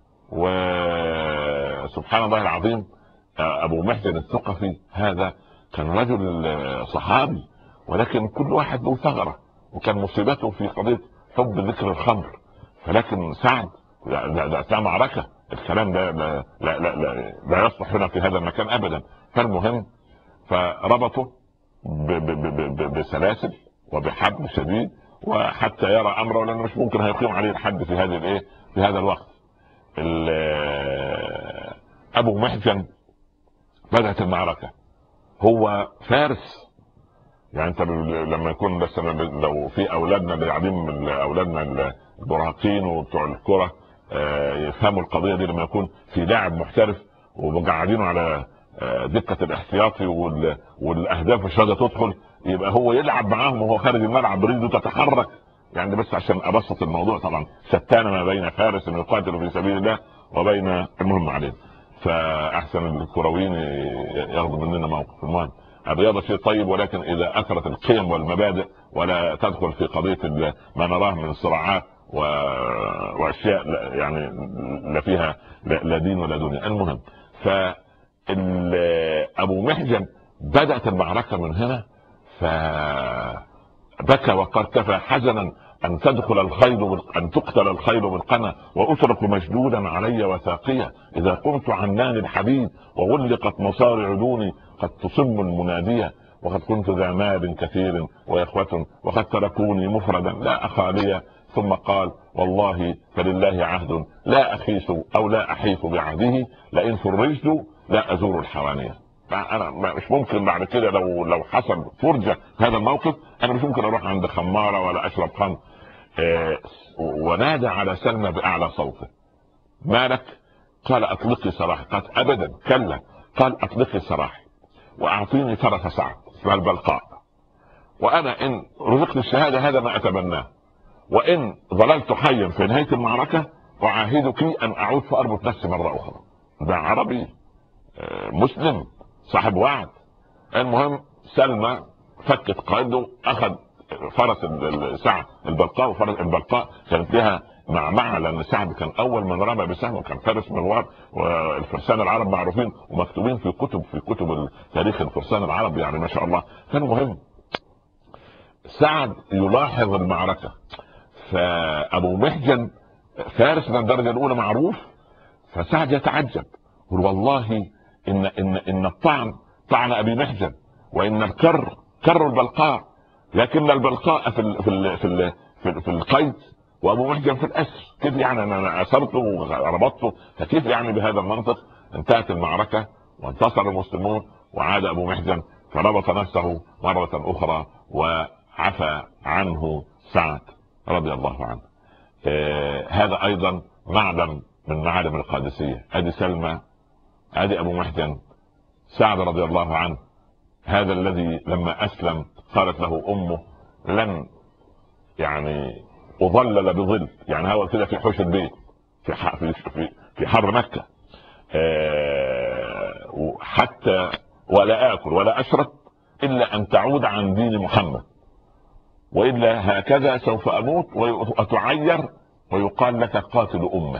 وسبحان الله العظيم أبو محجن الثقفي هذا كان رجل صحابي، ولكن كل واحد له ثغرة، وكان مصيبته في قضية حب ذكر الخمر. فلكن سعد ده معركة، الكلام ده لا يصلح هنا في هذا المكان أبدا. فالمهم فربطه بسلاسل وبحبل شديد وحتى يرى أمره، لأنه مش ممكن هيقيم عليه الحد في هذه في هذا الوقت. أبو محجن بدأت المعركة، هو فارس، يعني انت لما يكون بس لو في اولادنا اللي قاعدين من اولادنا المراهقين وبتوع الكره يفهموا القضيه دي، لما يكون في لاعب محترف وقاعدينه على دكه الاحتياطي والاهداف مش راضيه تدخل، يبقى هو يلعب معاهم وهو خارج الملعب برجله تتحرك. يعني بس عشان ابسط الموضوع، طبعا شتان ما بين فارس يقاتل في سبيل الله وبين المهم عليه. فاحسن الكرويين ياخذوا مننا موقف. المهم الرياضة شيء طيب، ولكن إذا أثرت القيم والمبادئ ولا تدخل في قضية ما نراه من صراعات وأشياء يعني لا فيها لا دين ولا دنيا. المهم فأبو محجن بدأت المعركة من هنا، فبكى وقال كفى حزنا أن تدخل الخيل أن تقتل الخيل بالقنا وأترك مشدودا علي وثاقيا، إذا قمت عنان الحديد وغلقت مصارع دوني قد تصم المنادية، وقد كنت ذا مال كثير وإخوة وقد تركوني مفردا لا أخا لي. ثم قال والله فلله عهد لا أخيس أو لا أحيف بعهده، لئن فرجت لا أزور الحوانية. انا مش ممكن بعد كده لو حصل فرجه هذا الموقف انا مش ممكن اروح عند خماره ولا اشرب خمر. ونادى على سلمى باعلى صوته مالك؟ قال اطلقي سراحي. قالت ابدا كلا. قال اطلقي سراحي. واعطيني فرس سعد اسمها البلقاء، وانا ان رزقت الشهاده هذا ما اتمناه، وان ظللت حيا في نهايه المعركه اعاهدك ان اعود فاربط نفسي مره اخرى. ده عربي مسلم صاحب وعد. المهم سلمى فكت قائده، اخذ فرس سعد البلقاء، وفرس البلقاء كانت لها معمعة، لان سعد كان اول من رمى بسهم وكان فارس مغوار، والفرسان العرب معروفين ومكتوبين في كتب تاريخ الفرسان العرب يعني ما شاء الله. كان مهم. سعد يلاحظ المعركة، فابو محجن فارس من الدرجة الاولى معروف، فسعد يتعجب يقول والله ان الطعن طعن ابي محجن، وان الكر البلقاء، لكن البلقاء في القيد وابو محجن في الاسر، كيف يعني انا اسرته وربطته؟ فكيف يعني بهذا المنطق؟ انتهت المعركه وانتصر المسلمون، وعاد ابو محجن فربط نفسه مره اخرى وعفى عنه سعد رضي الله عنه. هذا ايضا معلم من معالم القادسيه. ادي سلمى، ادي ابو محجن، سعد رضي الله عنه، هذا الذي لما اسلم قالت له امه لن يعني اظلل بظل، يعني هو كده في حوش البيت في حر مكه، حتى ولا اكل ولا اشرب الا ان تعود عن دين محمد، والا هكذا سوف اموت واتعير ويقال لك قاتل امه.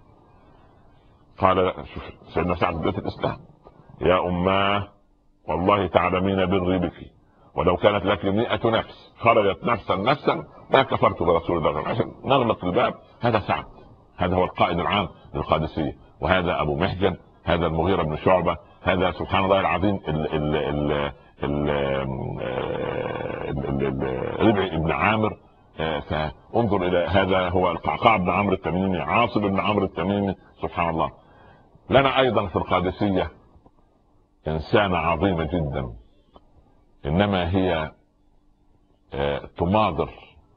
قال شوف سيدنا سعد بيت الاسلام: يا اماه والله تعلمين بري بك، ولو كانت لك 100 نفس خرجت نفسا ما كفرت برسول الله. عشان نغلق الباب. هذا سعد، هذا هو القائد العام للقادسيه، وهذا ابو محجن، هذا المغيرة بن شعبة، هذا سبحان الله العظيم ربعي بن عامر. فانظر الى هذا هو القعقاع بن عمرو التميمي، عاصم بن عمرو التميمي، سبحان الله. لنا ايضا في القادسيه انسانه عظيمه جدا، انما هي تماضر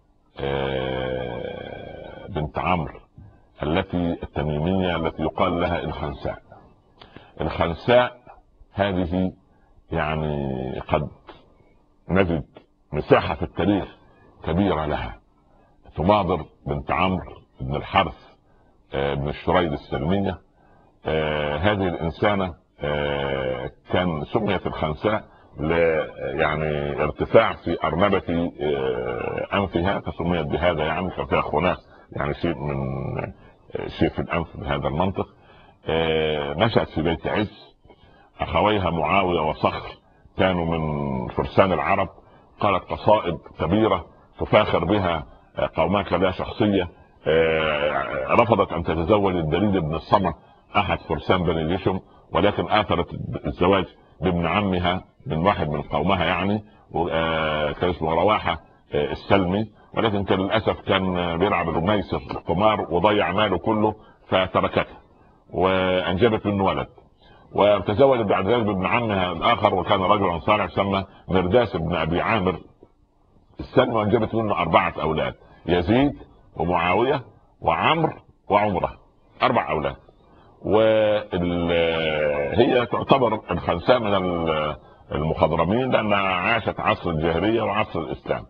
بنت عمرو التميميه التي يقال لها الخنساء. الخنساء هذه يعني قد نجد مساحه في التاريخ كبيره لها. تماضر بنت عمرو بن الحارث بن الشريد السلميه. هذه الانسانه كان سميت الخنساء يعني ارتفاع في ارنبه انفها فسميت بهذا، يعني كان فيها خناس، يعني شيء في الانف بهذا المنطق. نشأت في بيت عز. اخويها معاويه وصخر كانوا من فرسان العرب. قالت قصائد كبيره تفاخر بها قوماك لها شخصيه. رفضت ان تتزوج الدليل بن الصمت احد فرسان بني جشم، ولكن اثرت الزواج بابن عمها من واحد من قومها، يعني كان اسمه رواحه السلمي، ولكن كان للاسف كان بيلعب الميسر القمار وضيع ماله كله فتركته وانجبت منه ولد. وتزوجت بعد ذلك بابن عمها الاخر وكان رجلا صالح يسمى مرداس بن ابي عامر السلمي، وانجبت منه 4 اولاد: يزيد ومعاويه وعمرو وعمره، 4 اولاد. وهي تعتبر الخنساء من المخضرمين لانها عاشت عصر الجاهليه وعصر الاسلام،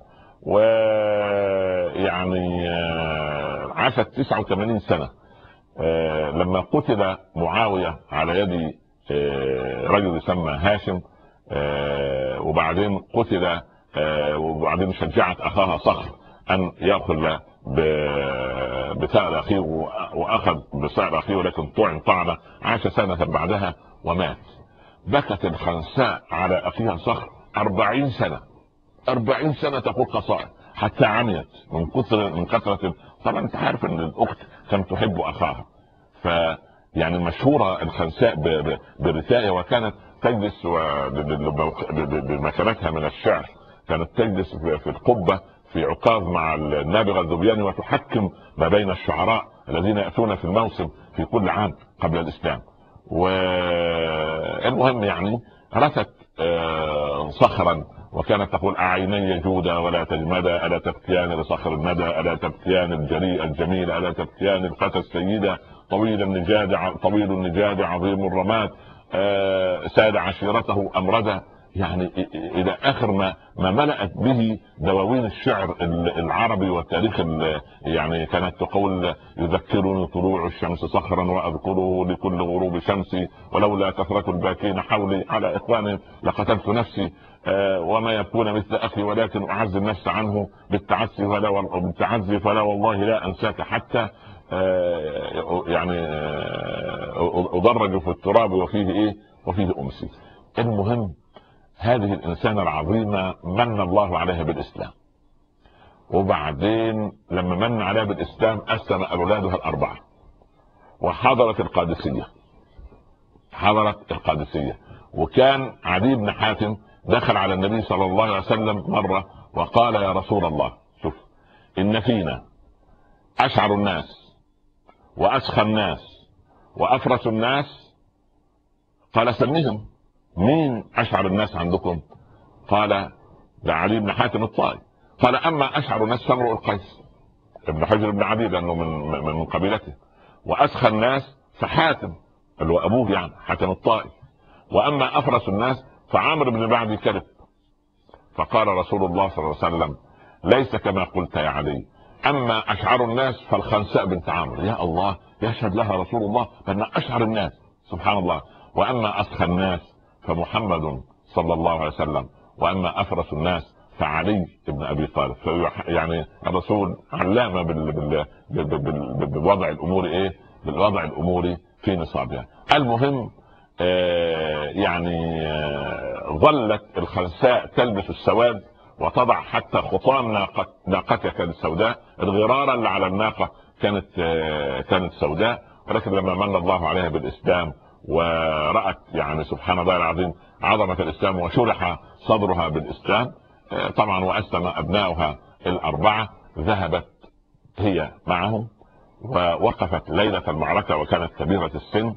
ويعني عاشت 89 سنه. لما قتل معاويه على يد رجل يسمى هاشم، وبعدين قتل، وبعدين شجعت اخاها صخر ان ياخذ بثأر اخيه، واخذ بثأر اخيه ولكن طعن طعنه. عاش سنه بعدها ومات. بكت الخنساء على اخيها صخر 40 سنه، 40 سنه تقول قصائد حتى عميت من كثره. طبعا انت عارف ان الاخت كانت تحب اخاها، يعني مشهوره الخنساء بالرثايه، وكانت تجلس بمكانتها من الشعر، كانت تجلس في القبه في عكاظ مع النابغه الذبياني وتحكم ما بين الشعراء الذين ياتون في الموسم في كل عام قبل الاسلام. والمهم يعني رثت صخرا، وكانت تقول: اعيني جودا ولا تجمدا، الا تبكيان لصخر الندى، الا تبكيان الجريء الجميل، الا تبكيان الفتى السيده، طويل النجاد عظيم الرماد، ساد عشيرته أم ردى، يعني إلى آخر ما ملأت به دواوين الشعر العربي والتاريخ. يعني كانت تقول: يذكرني طلوع الشمس صخرا وأذكره لكل غروب شمسي، ولولا كثرة الباكين حولي على إخوانهم لقتلت نفسي، وما يبكون مثل أخي ولكن أعز النفس عنه بالتعزي فلا والله لا أنساك حتى يعني أدرج في التراب وفيه أمسي. المهم، هذه الإنسانة العظيمة من الله عليها بالإسلام، وبعدين لما من عليها بالإسلام أسلم أولادها الأربعة وحضرت القادسية. وكان عدي بن حاتم دخل على النبي صلى الله عليه وسلم مرة وقال: يا رسول الله، شوف، إن فينا أشعر الناس وأسخى الناس وأفرس الناس. قال: سمهم، مين أشعر الناس عندكم؟ قال: ده علي بن حاتم الطائي. قال: أما أشعر الناس فامرؤ القيس ابن حجر بن عدي، لأنه من قبيلته. وأسخى الناس فحاتم اللي هو أبوه، يعني حاتم الطائي. وأما أفرس الناس فعامر بن بعدي كلب. فقال رسول الله صلى الله عليه وسلم: ليس كما قلت يا علي، أما أشعر الناس فالخنساء بنت عمرو. يا الله، يشهد لها رسول الله بأن أشعر الناس، سبحان الله. وأما أسخى الناس فمحمد صلى الله عليه وسلم، وأما أفرس الناس فعلي بن أبي طالب. يعني الرسول علامة بوضع الأمور بالوضع الأموري في نصابها. المهم، يعني ظلت الخنساء تلبس السواد وتضع حتى خطام ناقتها كانت سوداء، الغرارة اللي على الناقة كانت سوداء. ولكن لما من الله عليها بالإسلام ورأت يعني سبحان الله العظيم عظمة الإسلام وشرح صدرها بالإسلام، طبعا وأسلم أبناؤها الأربعة، ذهبت هي معهم ووقفت ليلة المعركة وكانت كبيرة السن،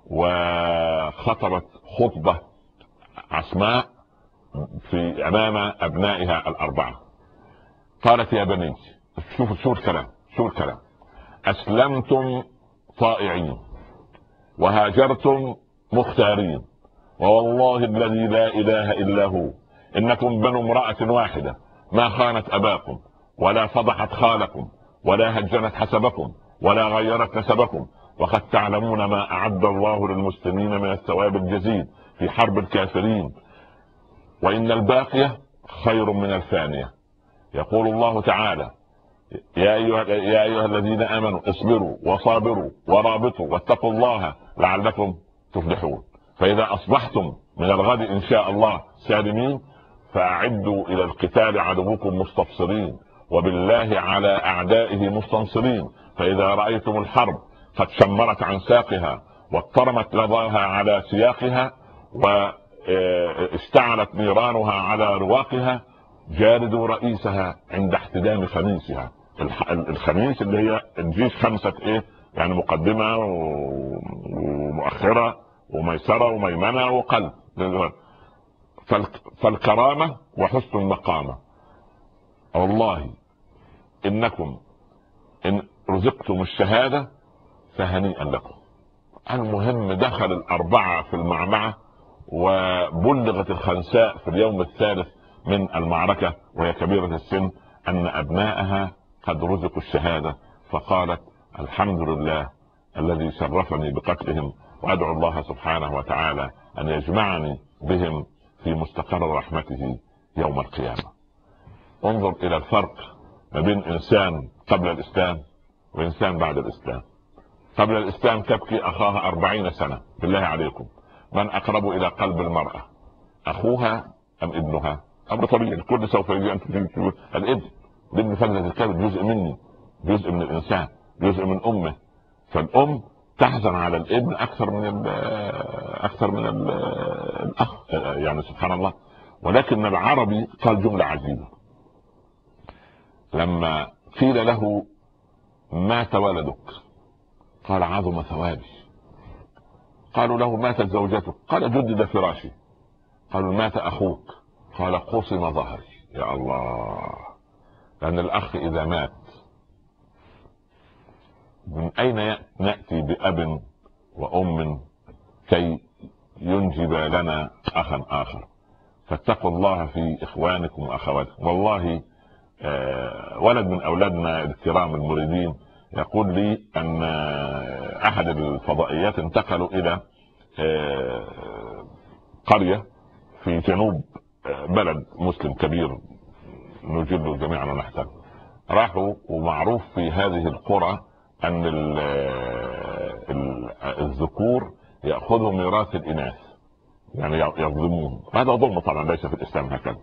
وخطبت خطبة عصماء في أمام أبنائها الأربعة. قالت: يا بني، شوفوا الكلام: أسلمتم طائعين وهاجرتم مختارين، ووالله الذي لا إله إلا هو إنكم بنو امرأة واحدة، ما خانت أباكم ولا فضحت خالكم ولا هجنت حسبكم ولا غيرت نسبكم، وقد تعلمون ما أعد الله للمسلمين من الثواب الجزيل في حرب الكافرين، وإن الباقية خير من الفانية. يقول الله تعالى: يا أيها الذين آمنوا اصبروا وصابروا ورابطوا واتقوا الله لعلكم تفلحون. فإذا أصبحتم من الغد إن شاء الله سالمين فأعدوا إلى القتال عدوكم مستبصرين، وبالله على أعدائه مستنصرين. فإذا رأيتم الحرب قد شمرت عن ساقها واضطرمت لظاها على سياقها واشتعلت نيرانها على رواقها، جاردوا رئيسها عند احتدام خميسها. الخميس اللي هي الجيش خمسة يعني مقدمة ومؤخرة وميسرة وميمنة وقلب. فالكرامة وحسن المقامة، والله إنكم إن رزقتم الشهادة فهنيئا لكم. المهم، دخل الأربعة في المعمعة، وبلغت الخنساء في اليوم الثالث من المعركة وهي كبيرة السن أن أبنائها قد رزقوا الشهادة، فقالت: الحمد لله الذي شرفني بقتلهم، وأدعو الله سبحانه وتعالى أن يجمعني بهم في مستقر رحمته يوم القيامة. انظر إلى الفرق ما بين إنسان قبل الإسلام وإنسان بعد الإسلام. قبل الإسلام تبكي أخاها 40 سنة. بالله عليكم، من أقرب إلى قلب المرأة، أخوها أم ابنها؟ أمر طبيعي، الكل سوف يجي أن الابن فلذة الكبد، جزء مني، جزء من الإنسان، جزء من أمه. فالأم تحزن على الابن أكثر من الأخ، يعني سبحان الله. ولكن العربي قال جملة عجيبة لما قيل له: مات ولدك؟ قال: عظم ثوابي. قالوا له: ماتت زوجتك؟ قال: جدد فراشي. قالوا: مات أخوك؟ قال: قسم ظهري. يا الله، لأن الأخ إذا مات من أين نأتي بأب وأم كي ينجب لنا أخا آخر، فاتقوا الله في إخوانكم وأخواتكم. والله ولد من أولادنا الكرام المريدين يقول لي أن أحد الفضائيات انتقلوا إلى قرية في جنوب بلد مسلم كبير نجل جميعا ونحترم. راحوا ومعروف في هذه القرى أن الذكور يأخذوا ميراث الإناث، يعني يظلمون. هذا ظلم طبعا، ليس في الإسلام هكذا.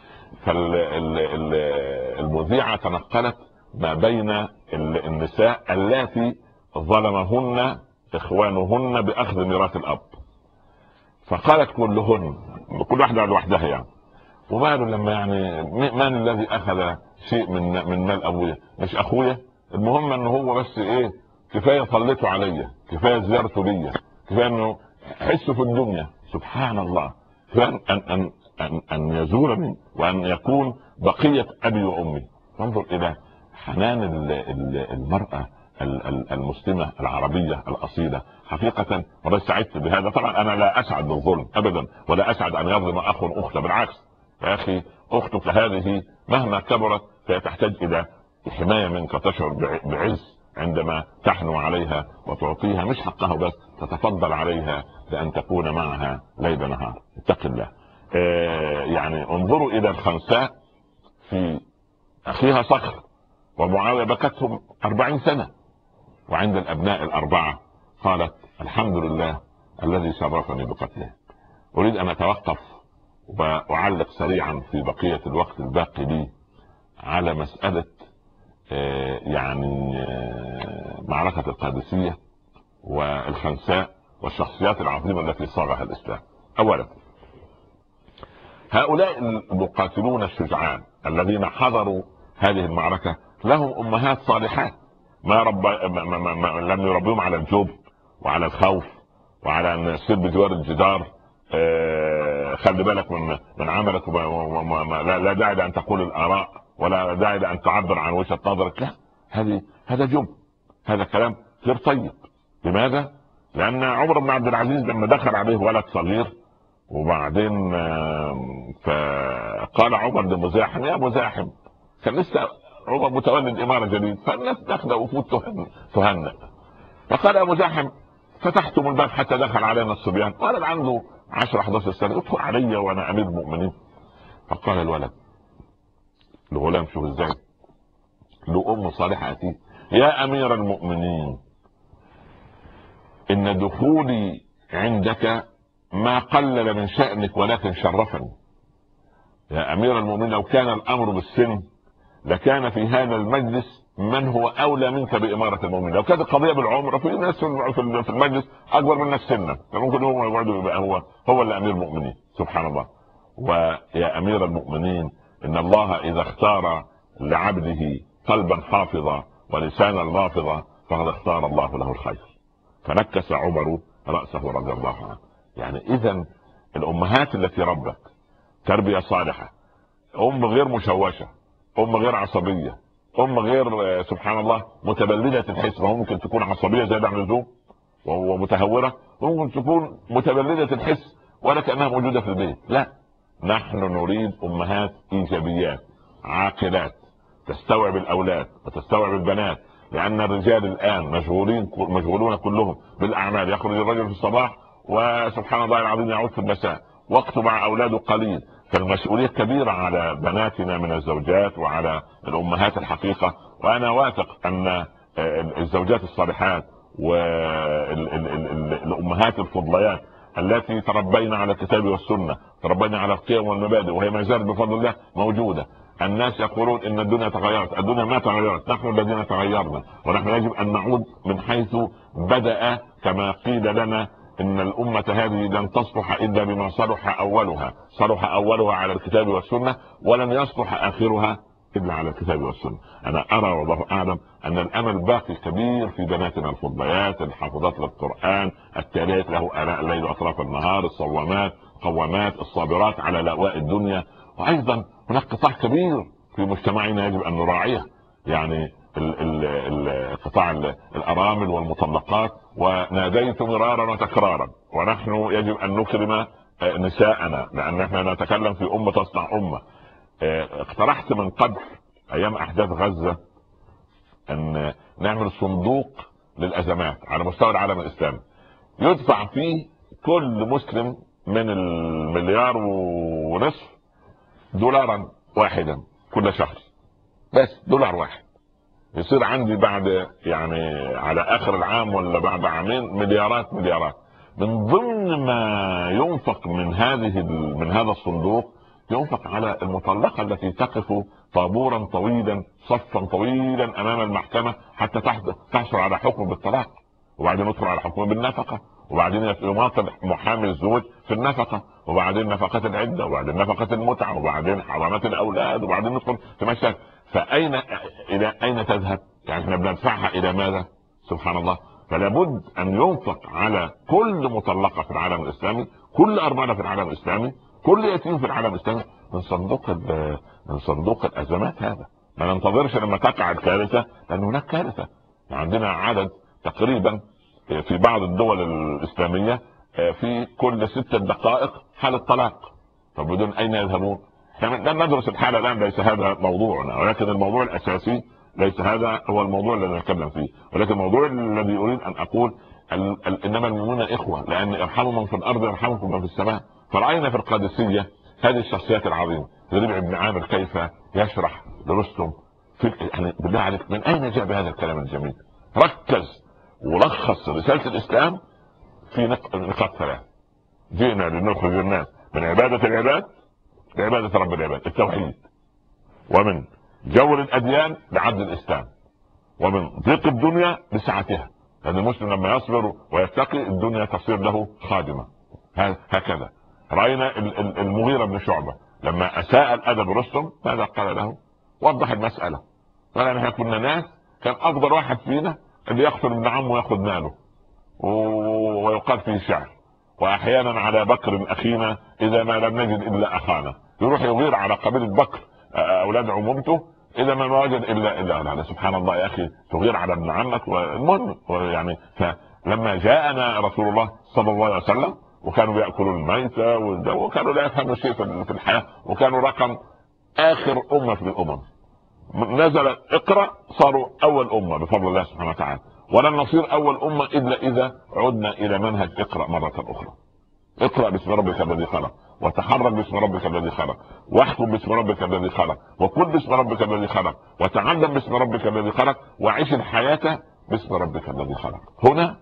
فالمذيعة تنقلت ما بين النساء اللاتي ظلمهن إخوانهن بأخذ ميراث الأب، فقالت كلهن، كل واحدة لوحدها يعني، وقالوا لما يعني من الذي أخذ شيء من مال أبويا؟ مش أخويا، المهم أنه هو بس إيه، كفاية صليته عليا، كفاية زيارته ليا، كفاية أنه حسه في الدنيا. سبحان الله، كفاية أن يزورني وأن يكون بقية أبي وأمي. انظر إلى حنان المرأة المسلمة العربية الأصيلة حقيقة. وأنا سعدت بهذا. طبعا أنا لا أسعد بالظلم أبدا، ولا أسعد أن يظلم أخ أخته، بالعكس يا أخي، أختك هذه مهما كبرت فهي تحتاج إلى حماية منك، تشعر بعز عندما تحنو عليها وتعطيها مش حقها بس، تتفضل عليها لأن تكون معها ليل نهار. اتق الله. يعني انظروا إلى الخنساء في أخيها صخر، ومعاوية بكتهم 40 سنة، وعند الأبناء الأربعة قالت الحمد لله الذي شرفني بقتله. أريد أن أتوقف وأعلق سريعا في بقية الوقت الباقي لي على مسألة يعني معركة القادسية والخنساء والشخصيات العظيمة التي صاغها الإسلام. أولا، هؤلاء المقاتلون الشجعان الذين حضروا هذه المعركة لهم أمهات صالحات لم يربيهم على الجبن وعلى الخوف وعلى أن يصير بجوار الجدار خلي بالك من عملك، لا داعي لأن تقول الآراء ولا داعي لأن تعبر عن وجهة نظرك. لا، هذا جبن، هذا كلام غير طيب. لماذا؟ لأن عمر بن عبد العزيز لما دخل عليه ولد صغير وبعدين فقال عمر لمزاحم يا مزاحم، كان لسه عمر متولي الإمارة جديد، فالناس داخله وفود تهنئ، فقال يا مزاحم فتحتم الباب حتى دخل علينا الصبيان، ولد عنده 10-11 سنة، ادخل علي وانا امير المؤمنين. فقال الولد الغلام، شوف ازاي له ام صالحة اتيه، يا امير المؤمنين ان دخولي عندك ما قلل من شأنك ولكن شرفني. يا امير المؤمنين لو كان الامر بالسن لكان في هذا المجلس من هو اولى منك بامارة المؤمنين. لو كانت القضية بالعمر في ناس في المجلس اكبر منك سنا، ممكن هو يقعدوا يبقى هو اللي امير المؤمنين. سبحان الله. ويا امير المؤمنين ان الله اذا اختار لعبده قلبا حافظا ولسانا لافظا فقد اختار الله له الخير. فنكس عمر رأسه رضي الله عنه. يعني اذا الامهات التي ربت تربية صالحة، ام غير مشوشة، ام غير عصبية، ام غير سبحان الله متبلدة الحس. ممكن تكون عصبية زي عن اللزوم ومتهورة، وممكن تكون متبلدة الحس ولا كأنها موجودة في البيت. لا، نحن نريد امهات ايجابيات عاقلات تستوعب الاولاد وتستوعب البنات، لان الرجال الان مشغولون كلهم بالاعمال. يخرج الرجل في الصباح وسبحان الله العظيم يعود في المساء، وقته مع اولاده قليل. فالمسؤولية كبيرة على بناتنا من الزوجات وعلى الامهات الحقيقة. وانا واثق ان الزوجات الصالحات والامهات الفضليات التي تربينا على الكتاب والسنة، تربينا على القيم والمبادئ، وهي ما زالت بفضل الله موجودة. الناس يقولون ان الدنيا تغيرت، الدنيا ما تغيرت، نحن الذين تغيرنا، ونحن يجب ان نعود من حيث بدأ. كما قيل لنا ان الامة هذه لن تصلح الا بما صلح اولها، صلح اولها على الكتاب والسنة، ولن يصلح اخرها الا على الكتاب والسنة. انا ارى والله اعلم ان الامل باقي كبير في بناتنا الفضليات الحافظات للقرآن، التاليات له آلاء الليل واطراف النهار، الصوامات قوامات، الصابرات على لأواء الدنيا. وايضا هناك قطاع كبير في مجتمعنا يجب ان نراعيه، يعني قطاع الارامل والمطلقات، وناديت مرارا وتكرارا، ونحن يجب ان نكرم نساءنا لان احنا نتكلم في امه تصنع امه. اقترحت من قبل ايام احداث غزه ان نعمل صندوق للازمات على مستوى العالم الاسلامي، يدفع فيه كل مسلم من المليار ونصف دولارا واحدا كل شهر، بس دولار واحد. يصير عندي بعد يعني على اخر العام ولا بعد عامين مليارات. من ضمن ما ينفق من هذا الصندوق ينفق على المطلقة التي تقف طابورا طويلا، صفا طويلا امام المحكمة حتى تحصل على حكم بالطلاق، وبعدين ندخل على حكم بالنفقة، وبعدين يماطل محامي الزوج في النفقة، وبعدين نفقة العدة، وبعدين نفقة المتعة، وبعدين حضانات الاولاد، وبعدين ندخل في مشاكل. فاين الى اين تذهب؟ يعني احنا بندفعها الى ماذا؟ سبحان الله. فلا بد ان ينفق على كل مطلقة في العالم الاسلامي، كل ارملة في العالم الاسلامي، كل يتيم في العالم الاسلامي، من صندوق الازمات هذا. ما ننتظرش لما تقع الكارثة، لان هناك كارثة. عندنا عدد تقريبا في بعض الدول الاسلامية في كل 6 دقائق حالة طلاق. طب بدون اين يذهبون؟ لن ندرس الحالة الان، ليس هذا موضوعنا، ولكن الموضوع الاساسي ليس هذا هو الموضوع الذي نتكلم فيه، ولكن الموضوع الذي اريد ان اقول انما المؤمنون اخوة، لان ارحموا من في الارض يرحمكم من في السماء. فرأينا في القادسية هذه الشخصيات العظيمة، ربيع بن عامر كيف يشرح لرستم يعني بالله عليك من اين جاء بهذا الكلام الجميل؟ ركز ولخص رسالة الاسلام في نقاط 3. جئنا لنخرج الناس من عبادة العباد لعبادة رب العباد، التوحيد، ومن جور الاديان لعبد الاسلام، ومن ضيق الدنيا لسعتها، لان المسلم لما يصبر ويتقي الدنيا تصير له خادمة. هكذا رأينا المغيرة بن شعبة لما اساء الادب رستم ماذا قال له؟ وضح المسألة، قال احنا كنا ناس كان افضل واحد فينا اللي يقتل ابن عمه وياخذ ماله، ويقال فيه شعر، واحيانا على بكر اخينا اذا ما لم نجد الا اخانا، يروح يغير على قبيلة بكر اولاد عمومته اذا ما وجد الا سبحان الله يا اخي، تغير على ابن عمك. والمهم يعني فلما جاءنا رسول الله صلى الله عليه وسلم وكانوا ياكلوا الميتة وكانوا لا يفهموا شيء في الحياة، وكانوا رقم اخر امة في الامم، نزل اقرأ صاروا اول امة بفضل الله سبحانه وتعالى، ولن نصير اول امة الا اذا عدنا الى منهج اقرأ مرة اخرى. اقرأ باسم ربك الذي خلق، وتحرك باسم ربك الذي خلق، واحكم باسم ربك الذي خلق، وكل باسم ربك الذي خلق، وتعلم باسم ربك الذي خلق، وعيش الحياة باسم ربك الذي خلق. هنا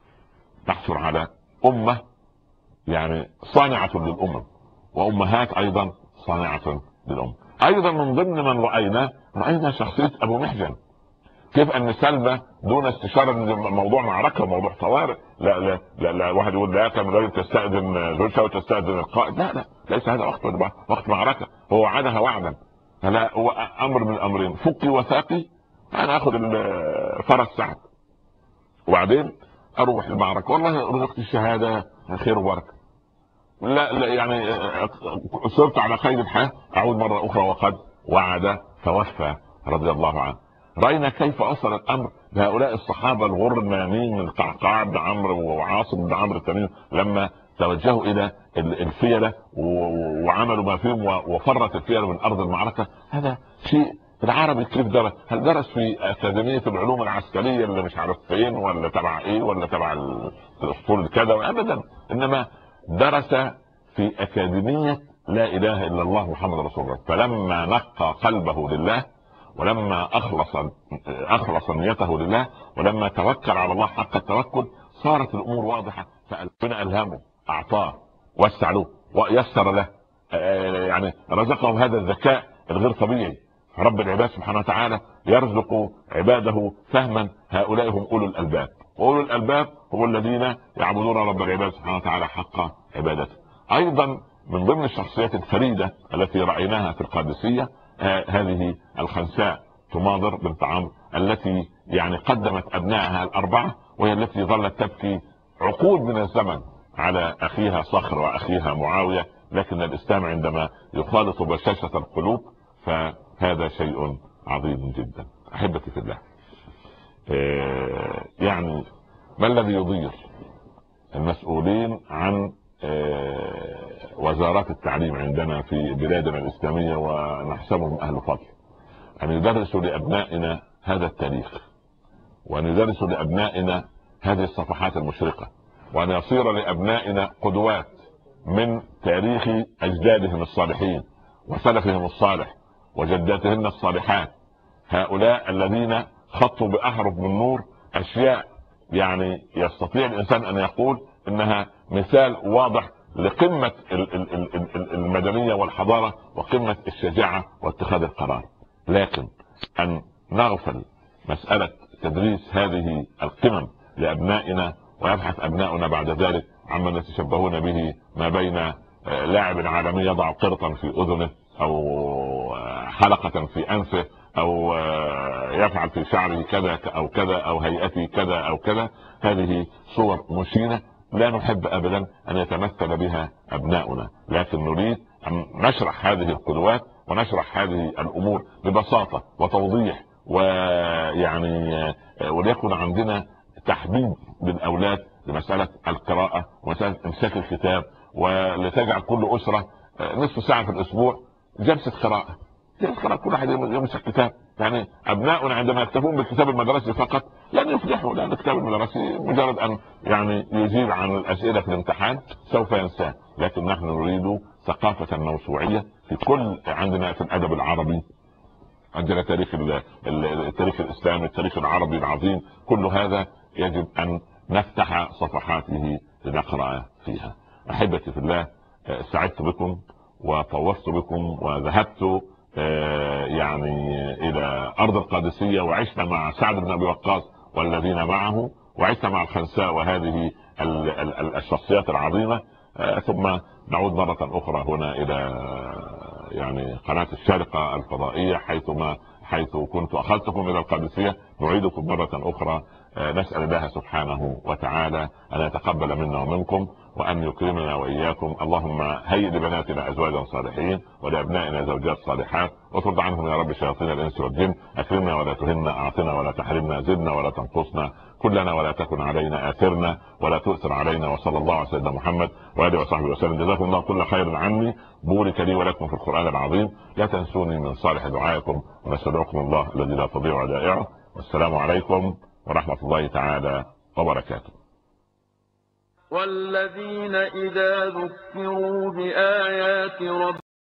تحصل على امة يعني صانعة للامم، وامهات ايضا صانعة للامم. ايضا من ضمن من رأينا شخصية ابو محجن، كيف ان سلمى دون استشارة موضوع معركة موضوع طوارئ، لا واحد يقول لا كان راجل تستأذن زوجها وتستأذن القائد، لا ليس هذا وقت معركة، هو وعدها وعدا. فلا هو امر من الامرين، فقي وثاقي، انا اخذ الفرس سعد وبعدين اروح المعركة، والله رزقت الشهادة خير وبركة، لا يعني صرت على خير الحياة اعود مرة اخرى وقد وعد فوفى رضي الله عنه. رأينا كيف أصل الأمر لهؤلاء الصحابة الغر الميامين من قعقاع بن عمرو وعاصم بن عمرو التميمي لما توجهوا إلى الفيلة وعملوا ما فيهم وفرت الفيلة من أرض المعركة. هذا شيء العربي كيف درس؟ هل درس في أكاديمية العلوم العسكرية اللي مش عارف فين ولا تبع إيه ولا تبع الأسطول كذا؟ أبدا، إنما درس في أكاديمية لا إله إلا الله محمد رسول الله. فلما نقى قلبه لله، ولما اخلص نيته لله، ولما توكل على الله حق التوكل، صارت الامور واضحه. فربنا الهمه، اعطاه، وسع له ويسر له، يعني رزقه هذا الذكاء الغير طبيعي. رب العباد سبحانه وتعالى يرزق عباده فهما، هؤلاء هم اولو الالباب، واولو الالباب هم الذين يعبدون رب العباد سبحانه وتعالى حق عبادته. ايضا من ضمن الشخصيات الفريده التي رايناها في القادسيه هذه الخنساء تماضر بنت عمرو، التي يعني قدمت ابنائها الاربعه، وهي التي ظلت تبكي عقود من الزمن على اخيها صخر واخيها معاويه. لكن الاسلام عندما يخالط بشاشه القلوب فهذا شيء عظيم جدا. احبتي في الله، يعني ما الذي يضير المسؤولين عن وزارات التعليم عندنا في بلادنا الإسلامية ونحسبهم أهل فضل، أن يدرسوا لأبنائنا هذا التاريخ، وأن يدرسوا لأبنائنا هذه الصفحات المشرقة، وأن يصير لأبنائنا قدوات من تاريخ أجدادهم الصالحين وسلفهم الصالح وجداتهن الصالحات، هؤلاء الذين خطوا بأحرف من نور أشياء يعني يستطيع الإنسان أن يقول إنها مثال واضح لقمة المدنية والحضارة وقمة الشجاعة واتخاذ القرار. لكن أن نغفل مسألة تدريس هذه القمم لأبنائنا ويبحث أبناؤنا بعد ذلك عمن يتشبهون به، ما بين لاعب عالمي يضع قرطا في أذنه أو حلقة في أنفه أو يفعل في شعره كذا أو كذا أو هيئته كذا أو كذا. هذه صور مشينة لا نحب أبدا أن يتمثل بها أبناؤنا، لكن نريد أن نشرح هذه القدوات ونشرح هذه الأمور ببساطة وتوضيح، ويعني وليكن عندنا تحبيب للأولاد لمسألة القراءة ومسألة امساك الكتاب، ولتجعل كل أسرة نصف ساعة في الأسبوع جلسة قراءة، كل واحد يمسك كتاب. يعني أبناؤنا عندما يكتفون بالكتاب المدرسي فقط لن يفلحوا، لأن الكتاب المدرسي مجرد أن يعني يجيب عن الأسئلة في الامتحان سوف ينساه، لكن نحن نريد ثقافة موسوعية في كل. عندنا في الأدب العربي عندنا تاريخ الإسلامي، التاريخ العربي العظيم، كل هذا يجب أن نفتح صفحاته لنقرأ فيها. أحبتي في الله، سعدت بكم وطوفت بكم وذهبت يعني إلى أرض القادسية، وعشنا مع سعد بن أبي وقاص والذين معه، وعشنا مع الخنساء وهذه الشخصيات العظيمة. ثم نعود مرة أخرى هنا إلى يعني قناة الشارقة الفضائية حيث كنت أخذتكم إلى القادسية، نعيدكم مرة أخرى. نسأل الله سبحانه وتعالى أن يتقبل منا ومنكم وأن يكرمنا وإياكم. اللهم هيئ لبناتنا أزواجا صالحين ولأبنائنا زوجات صالحات، وترضى عنهم يا رب شياطين الإنس والجن. أكرمنا ولا تهنا، أعطنا ولا تحرمنا، زدنا ولا تنقصنا، كلنا ولا تكن علينا، آثرنا ولا تؤثر علينا. وصلى الله على سيدنا محمد وآله وصحبه وسلم. جزاكم الله كل خير عني، بورك لي ولكم في القرآن العظيم. لا تنسوني من صالح دعائكم، ونستودعكم الله الذي لا تضيع ودائعه. والسلام عليكم ورحمة الله تعالى وبركاته. والذين إذا ذكروا بآيات ربهم